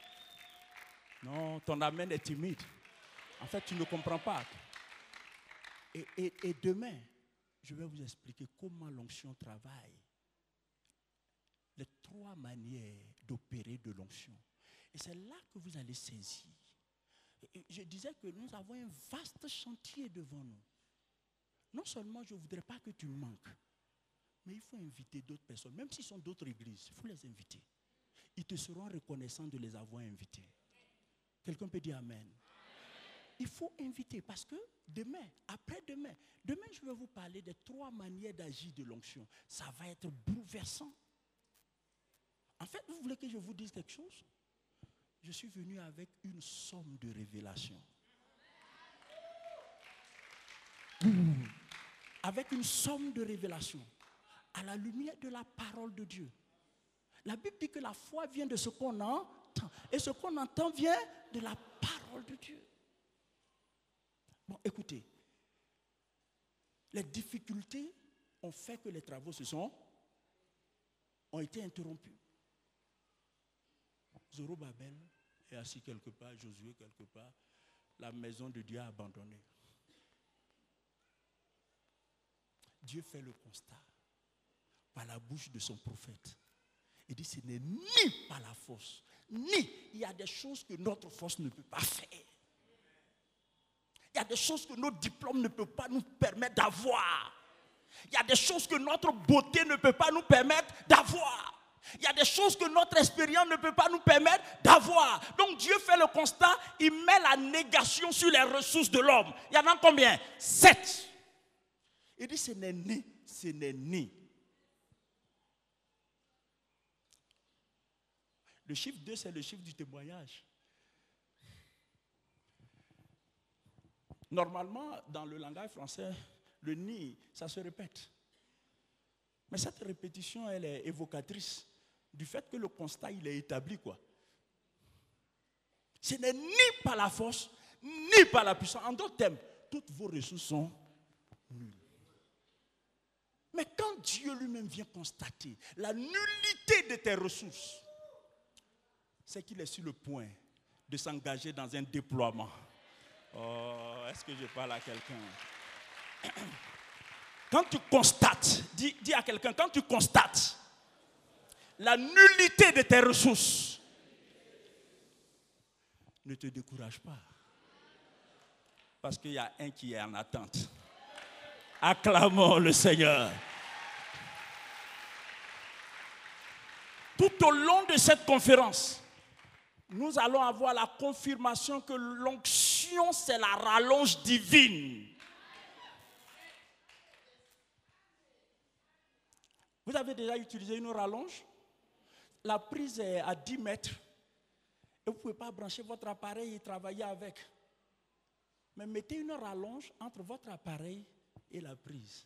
Speaker 2: Non, ton amen est timide. En fait, tu ne comprends pas. Et, et, et demain, je vais vous expliquer comment l'onction travaille. Les trois manières d'opérer de l'onction. Et c'est là que vous allez saisir. Et je disais que nous avons un vaste chantier devant nous. Non seulement je ne voudrais pas que tu manques, mais il faut inviter d'autres personnes. Même s'ils sont d'autres églises, il faut les inviter. Ils te seront reconnaissants de les avoir invités. Quelqu'un peut dire Amen. Il faut inviter parce que demain, après-demain, demain je vais vous parler des trois manières d'agir de l'onction. Ça va être bouleversant. En fait, vous voulez que je vous dise quelque chose? Je suis venu avec une somme de révélations. Avec une somme de révélations. À la lumière de la parole de Dieu. La Bible dit que la foi vient de ce qu'on entend. Et ce qu'on entend vient de la parole de Dieu. Bon, écoutez. Les difficultés ont fait que les travaux se sont, ont été interrompus. Zorobabel est assis quelque part, Josué quelque part. La maison de Dieu a abandonné. Dieu fait le constat par la bouche de son prophète. Il dit ce n'est ni par la force, ni il y a des choses que notre force ne peut pas faire. Il y a des choses que nos diplômes ne peuvent pas nous permettre d'avoir. Il y a des choses que notre beauté ne peut pas nous permettre d'avoir. Il y a des choses que notre expérience ne peut pas nous permettre d'avoir. Donc Dieu fait le constat, il met la négation sur les ressources de l'homme. Il y en a combien? Sept. Il dit ce n'est ni, ce n'est ni. Le chiffre deux, c'est le chiffre du témoignage. Normalement, dans le langage français, le ni, ça se répète. Mais cette répétition, elle est évocatrice du fait que le constat, il est établi, quoi. Ce n'est ni par la force, ni par la puissance. En d'autres termes, toutes vos ressources sont nulles. Mais quand Dieu lui-même vient constater la nullité de tes ressources, c'est qu'il est sur le point de s'engager dans un déploiement. Oh, est-ce que je parle à quelqu'un? Quand tu constates, dis, dis à quelqu'un, quand tu constates la nullité de tes ressources, ne te décourage pas. Parce qu'il y a un qui est en attente. Acclamons le Seigneur. Tout au long de cette conférence, nous allons avoir la confirmation que l'onction, c'est la rallonge divine. Vous avez déjà utilisé une rallonge? La prise est à dix mètres. Et vous ne pouvez pas brancher votre appareil et travailler avec. Mais mettez une rallonge entre votre appareil et la prise.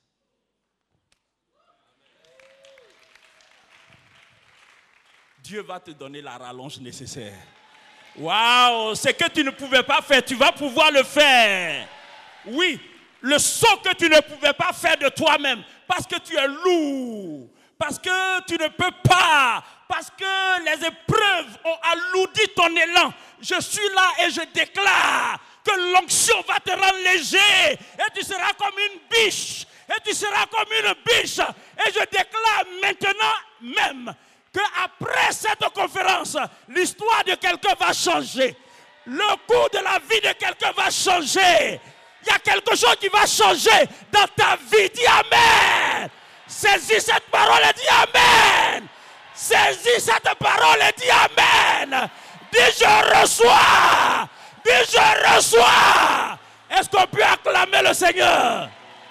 Speaker 2: Dieu va te donner la rallonge nécessaire. Waouh, ce que tu ne pouvais pas faire, tu vas pouvoir le faire. Oui, le saut que tu ne pouvais pas faire de toi-même, parce que tu es lourd, parce que tu ne peux pas, parce que les épreuves ont alourdi ton élan. Je suis là et je déclare que l'onction va te rendre léger et tu seras comme une biche. Et tu seras comme une biche. Et je déclare maintenant même qu'après cette conférence, l'histoire de quelqu'un va changer. Le cours de la vie de quelqu'un va changer. Il y a quelque chose qui va changer dans ta vie. Dis Amen. Saisis cette parole et dis Amen. Saisis cette parole et dis Amen. Dis je reçois. Dis je reçois. Est-ce qu'on peut acclamer le Seigneur?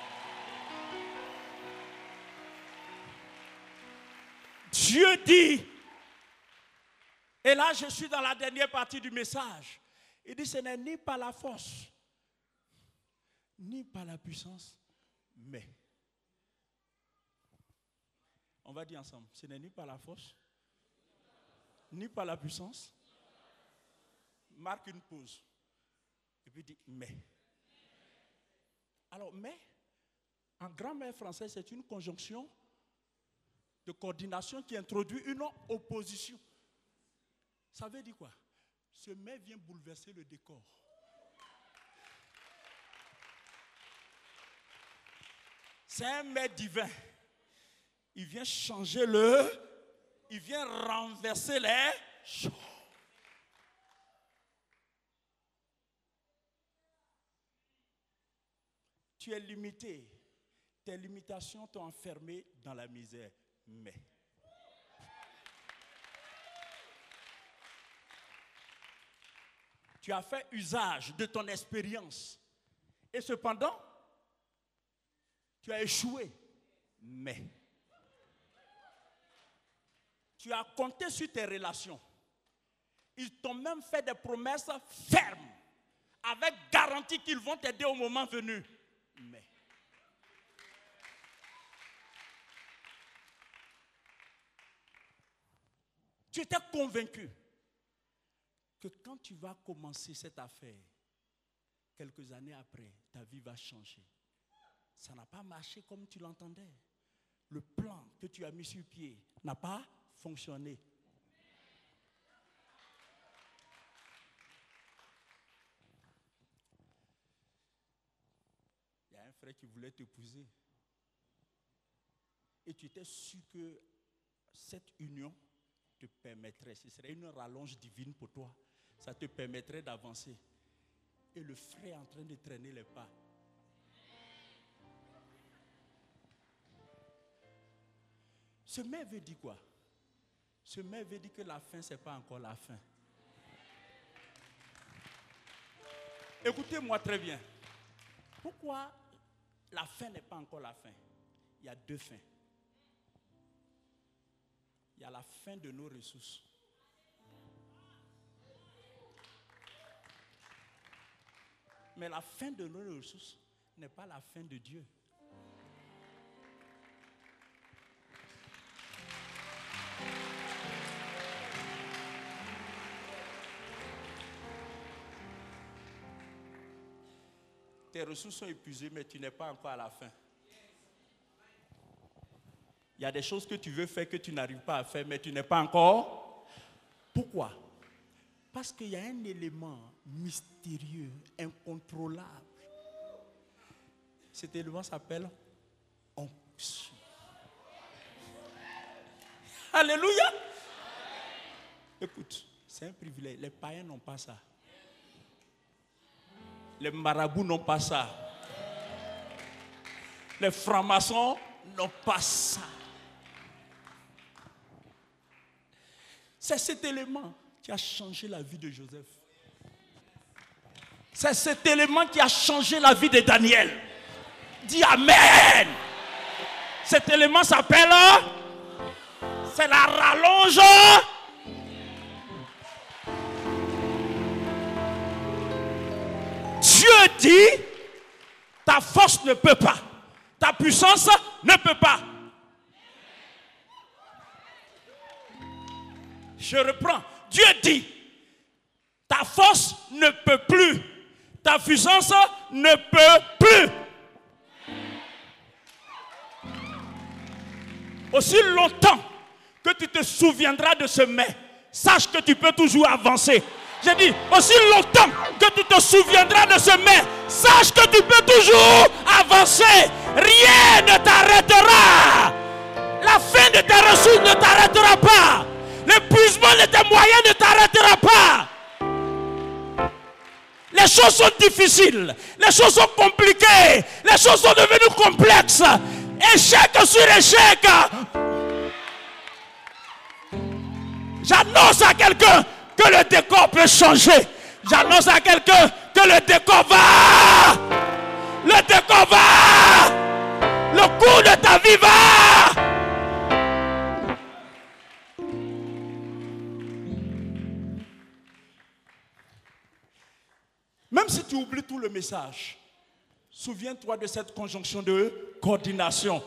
Speaker 2: Dieu dit, et là je suis dans la dernière partie du message, il dit ce n'est ni par la force, ni par la puissance, mais, on va dire ensemble, ce n'est ni par la force, ni par la puissance, marque une pause, et puis dit mais. Alors mais, en grammaire française, c'est une conjonction de coordination qui introduit une opposition. Ça veut dire quoi? Ce mais vient bouleverser le décor. C'est un mais divin. Il vient changer le... Il vient renverser les choses. Tu es limité. Tes limitations t'ont enfermé dans la misère. Mais tu as fait usage de ton expérience. Et cependant, tu as échoué. Mais tu as compté sur tes relations. Ils t'ont même fait des promesses fermes, avec garantie qu'ils vont t'aider au moment venu. Mais tu étais convaincu que quand tu vas commencer cette affaire, quelques années après, ta vie va changer. Ça n'a pas marché comme tu l'entendais. Le plan que tu as mis sur pied n'a pas fonctionné. Il y a un frère qui voulait t'épouser. Et tu étais sûr que cette union te permettrait, ce serait une rallonge divine pour toi. Ça te permettrait d'avancer. Et le frère est en train de traîner les pas. Ce mais veut dire quoi? Ce mais veut dire que la fin, ce n'est pas encore la fin. Écoutez-moi très bien. Pourquoi la fin n'est pas encore la fin? Il y a deux fins. Il y a la fin de nos ressources. Mais la fin de nos ressources n'est pas la fin de Dieu. Tes ressources sont épuisées, mais tu n'es pas encore à la fin. Il y a des choses que tu veux faire que tu n'arrives pas à faire, mais tu n'es pas encore. Pourquoi? Parce qu'il y a un élément mystérieux, incontrôlable. Cet élément s'appelle onction. Alléluia! Écoute, c'est un privilège. Les païens n'ont pas ça. Les marabouts n'ont pas ça. Les francs-maçons n'ont pas ça. C'est cet élément qui a changé la vie de Joseph. C'est cet élément qui a changé la vie de Daniel. Dis Amen. Cet élément s'appelle, c'est la rallonge. Dieu dit, ta force ne peut pas, ta puissance ne peut pas. Je reprends. Dieu dit, ta force ne peut plus, ta puissance ne peut plus. Aussi longtemps que tu te souviendras de ce mais, sache que tu peux toujours avancer. J'ai dit, aussi longtemps que tu te souviendras de ce mais, sache que tu peux toujours avancer. Rien ne t'arrêtera. La fin de tes ressources ne t'arrêtera pas. L'épuisement de tes moyens ne t'arrêtera pas. Les choses sont difficiles. Les choses sont compliquées. Les choses sont devenues complexes. Échec sur échec. J'annonce à quelqu'un que le décor peut changer. J'annonce à quelqu'un que le décor va. Le décor va. Le cours de ta vie va. Même si tu oublies tout le message, souviens-toi de cette conjonction de coordination.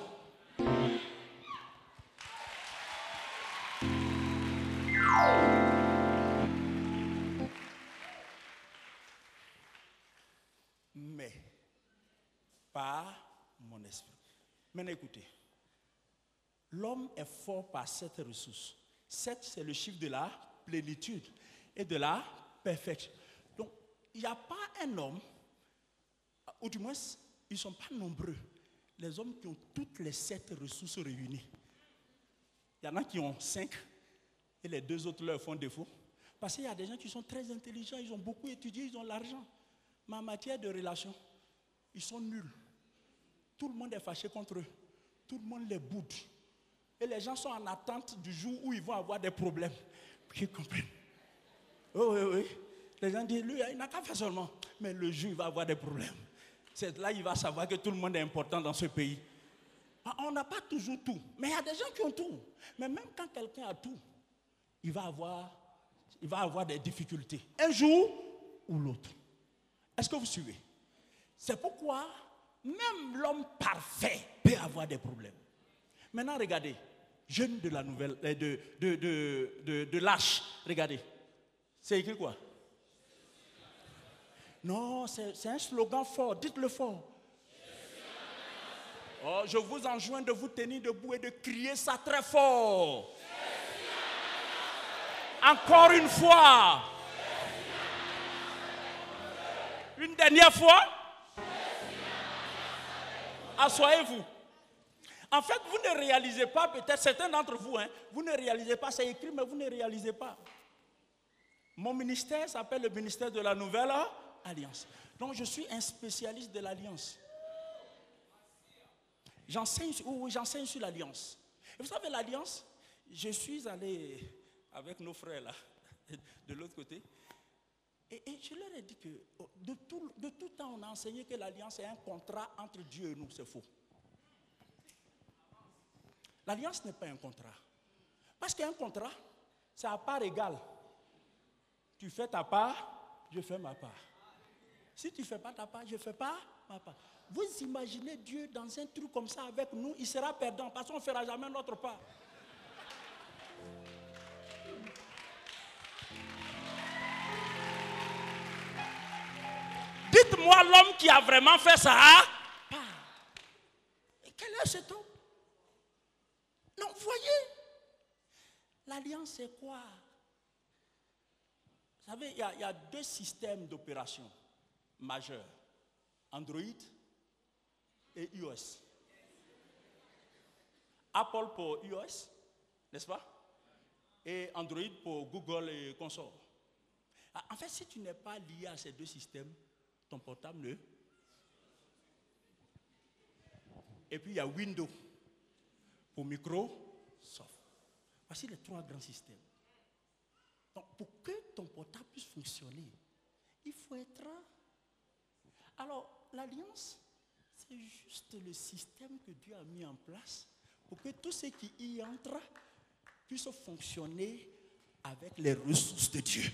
Speaker 2: Mais, par mon esprit. Maintenant écoutez, l'homme est fort par sept ressources. Sept, c'est le chiffre de la plénitude et de la perfection. Donc, il n'y a pas un homme, ou du moins, ils ne sont pas nombreux, les hommes qui ont toutes les sept ressources réunies. Il y en a qui ont cinq, et les deux autres leur font défaut. Parce qu'il y a des gens qui sont très intelligents, ils ont beaucoup étudié, ils ont l'argent. Mais en matière de relations, ils sont nuls. Tout le monde est fâché contre eux. Tout le monde les boude. Et les gens sont en attente du jour où ils vont avoir des problèmes. Ils comprennent. Oui, oui, oui. Les gens disent, lui, il n'a qu'à faire seulement. Mais le jour, il va avoir des problèmes. C'est là qu'il va savoir que tout le monde est important dans ce pays. On n'a pas toujours tout. Mais il y a des gens qui ont tout. Mais même quand quelqu'un a tout, il va avoir, il va avoir des difficultés. Un jour ou l'autre. Est-ce que vous suivez? C'est pourquoi même l'homme parfait peut avoir des problèmes. Maintenant, regardez. Jeune de la nouvelle, de, de, de, de, de, de l'Arche. Regardez. C'est écrit quoi? Non, c'est un slogan fort. Dites-le fort. Oh, je vous enjoins de vous tenir debout et de crier ça très fort. Encore une fois. Une dernière fois. Assoyez-vous. En fait, vous ne réalisez pas, peut-être certains d'entre vous, hein, vous ne réalisez pas, c'est écrit, mais vous ne réalisez pas. Mon ministère s'appelle le ministère de la Nouvelle Alliance. Donc, je suis un spécialiste de l'Alliance. J'enseigne, oui, j'enseigne sur l'Alliance. Et vous savez, l'Alliance, je suis allé avec nos frères là, de l'autre côté, et, et je leur ai dit que de tout, de tout temps, on a enseigné que l'Alliance est un contrat entre Dieu et nous, c'est faux. L'Alliance n'est pas un contrat. Parce qu'un contrat, c'est à part égale. Tu fais ta part, je fais ma part. Si tu ne fais pas ta part, je ne fais pas ma part. Vous imaginez Dieu dans un truc comme ça avec nous, il sera perdant parce qu'on ne fera jamais notre part. Dites-moi l'homme qui a vraiment fait ça. Part. Et quel est cet homme? Non, vous voyez, l'alliance c'est quoi? Vous savez, il y, y a deux systèmes d'opération majeurs. Android et iOS. Apple pour iOS, n'est-ce pas? Et Android pour Google et consorts. En fait, si tu n'es pas lié à ces deux systèmes, ton portable ne... Et puis il y a Windows pour Microsoft. Voici les trois grands systèmes. Donc, pour que ton portable puisse fonctionner, il faut être... Alors, l'alliance, c'est juste le système que Dieu a mis en place pour que tous ceux qui y entrent puissent fonctionner avec les ressources de Dieu.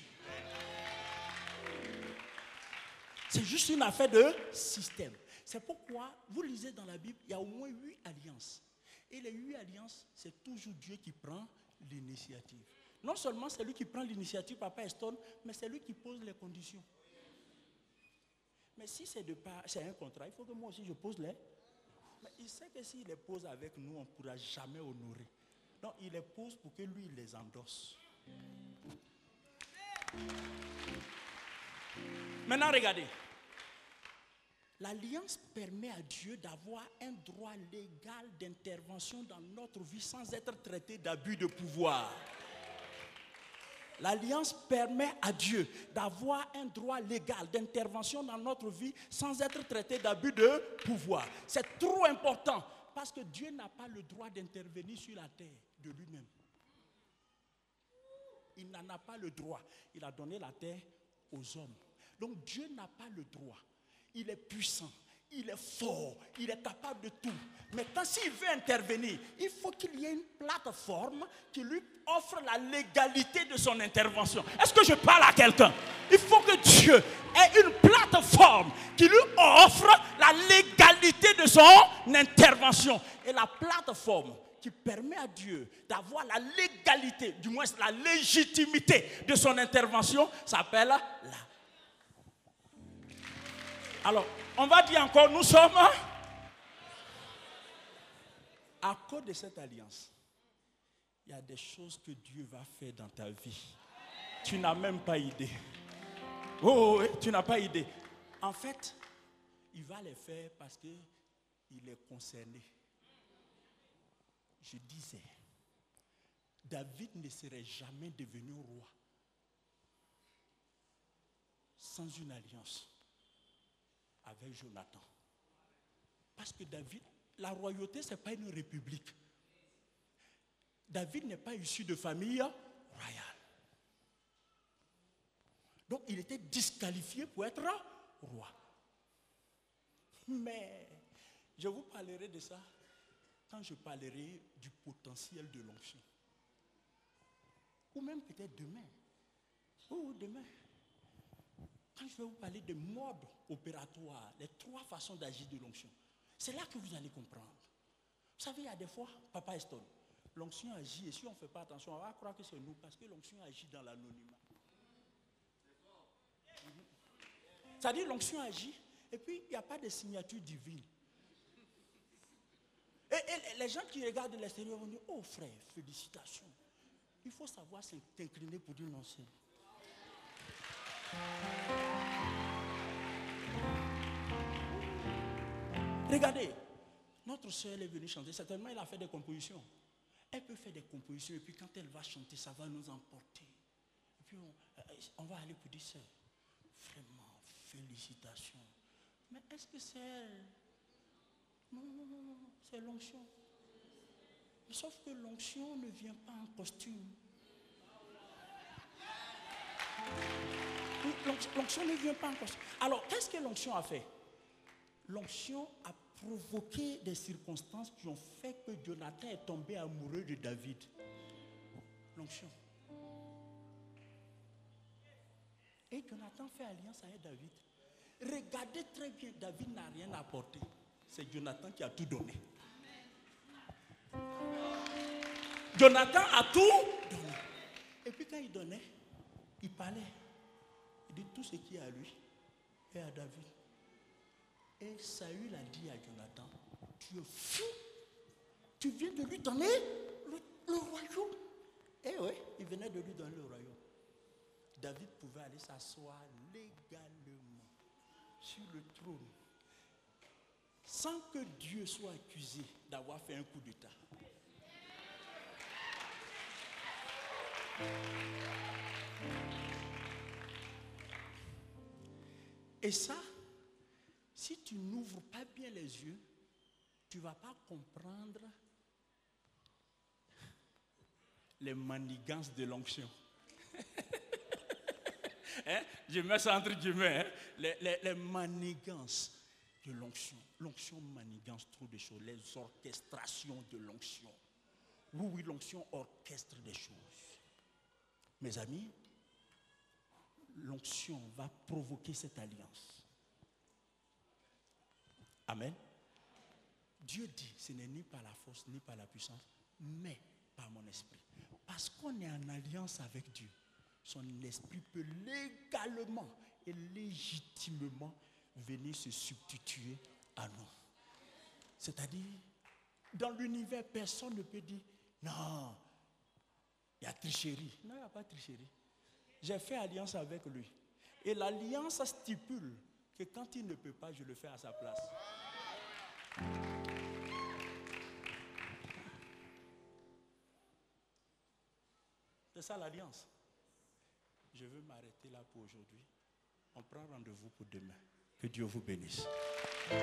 Speaker 2: C'est juste une affaire de système. C'est pourquoi, vous lisez dans la Bible, il y a au moins huit alliances. Et les huit alliances, c'est toujours Dieu qui prend l'initiative. Non seulement c'est lui qui prend l'initiative, Papa Eston, mais c'est lui qui pose les conditions. Mais si c'est de part, c'est un contrat, il faut que moi aussi je pose les. Mais il sait que s'il les pose avec nous, on ne pourra jamais honorer. Donc il les pose pour que lui, il les endosse. Maintenant, regardez. L'alliance permet à Dieu d'avoir un droit légal d'intervention dans notre vie sans être traité d'abus de pouvoir. L'alliance permet à Dieu d'avoir un droit légal d'intervention dans notre vie sans être traité d'abus de pouvoir. C'est trop important parce que Dieu n'a pas le droit d'intervenir sur la terre de lui-même. Il n'en a pas le droit. Il a donné la terre aux hommes. Donc Dieu n'a pas le droit. Il est puissant, il est fort, il est capable de tout. Maintenant, s'il veut intervenir, il faut qu'il y ait une plateforme qui lui offre la légalité de son intervention. Est-ce que je parle à quelqu'un? Il faut que Dieu ait une plateforme qui lui offre la légalité de son intervention. Et la plateforme qui permet à Dieu d'avoir la légalité, du moins la légitimité de son intervention, s'appelle la... Alors, on va dire encore, nous sommes à cause de cette alliance. Il y a des choses que Dieu va faire dans ta vie. Tu n'as même pas idée. Oh, oui, tu n'as pas idée. En fait, il va les faire parce qu'il est concerné. Je disais, David ne serait jamais devenu roi sans une alliance avec Jonathan. Parce que David, la royauté, ce n'est pas une république. David n'est pas issu de famille royale. Donc il était disqualifié pour être roi. Mais je vous parlerai de ça quand je parlerai du potentiel de l'onction. Ou même peut-être demain. Ou demain. Quand je vais vous parler de mode opératoire, les trois façons d'agir de l'onction, c'est là que vous allez comprendre. Vous savez, il y a des fois, Papa Eston, l'onction agit et si on ne fait pas attention, on va croire que c'est nous parce que l'onction agit dans l'anonymat. C'est-à-dire l'onction agit et puis il n'y a pas de signature divine. Et, et les gens qui regardent de l'extérieur vont dire, oh frère, félicitations. Il faut savoir s'incliner pour dire non, c'est. Regardez, notre soeur est venue chanter. Certainement, elle a fait des compositions. Elle peut faire des compositions et puis quand elle va chanter, ça va nous emporter. Et puis on, on va aller pour dire, sœur, vraiment, félicitations. Mais est-ce que c'est elle? Non, non, non, non, c'est l'onction. Sauf que l'onction ne vient pas en costume. L'onction ne vient pas en costume. Alors, qu'est-ce que l'onction a fait? L'onction a provoqué des circonstances qui ont fait que Jonathan est tombé amoureux de David. L'onction. Et Jonathan fait alliance avec David. Regardez très bien, David n'a rien apporté. C'est Jonathan qui a tout donné. Jonathan a tout donné. Et puis quand il donnait, il parlait. Il dit tout ce qui est à lui et à David. Et Saül a dit à Jonathan, tu es fou. Tu viens de lui donner le, le royaume. Et oui, il venait de lui donner le royaume. David pouvait aller s'asseoir légalement sur le trône sans que Dieu soit accusé d'avoir fait un coup d'État. Et ça, si tu n'ouvres pas bien les yeux, tu ne vas pas comprendre les manigances de l'onction. Hein? Je mets ça entre guillemets, hein? les, les, les manigances de l'onction. L'onction manigance trop de choses, les orchestrations de l'onction. Oui, oui, l'onction orchestre des choses. Mes amis, l'onction va provoquer cette alliance. Amen. Dieu dit, ce n'est ni par la force, ni par la puissance, mais par mon esprit. Parce qu'on est en alliance avec Dieu, son esprit peut légalement et légitimement venir se substituer à nous. C'est-à-dire, dans l'univers, personne ne peut dire, non, il y a tricherie. Non, il n'y a pas de tricherie. J'ai fait alliance avec lui. Et l'alliance stipule que quand il ne peut pas, je le fais à sa place. C'est ça l'alliance. Je veux m'arrêter là pour aujourd'hui. On prend rendez-vous pour demain. Que Dieu vous bénisse.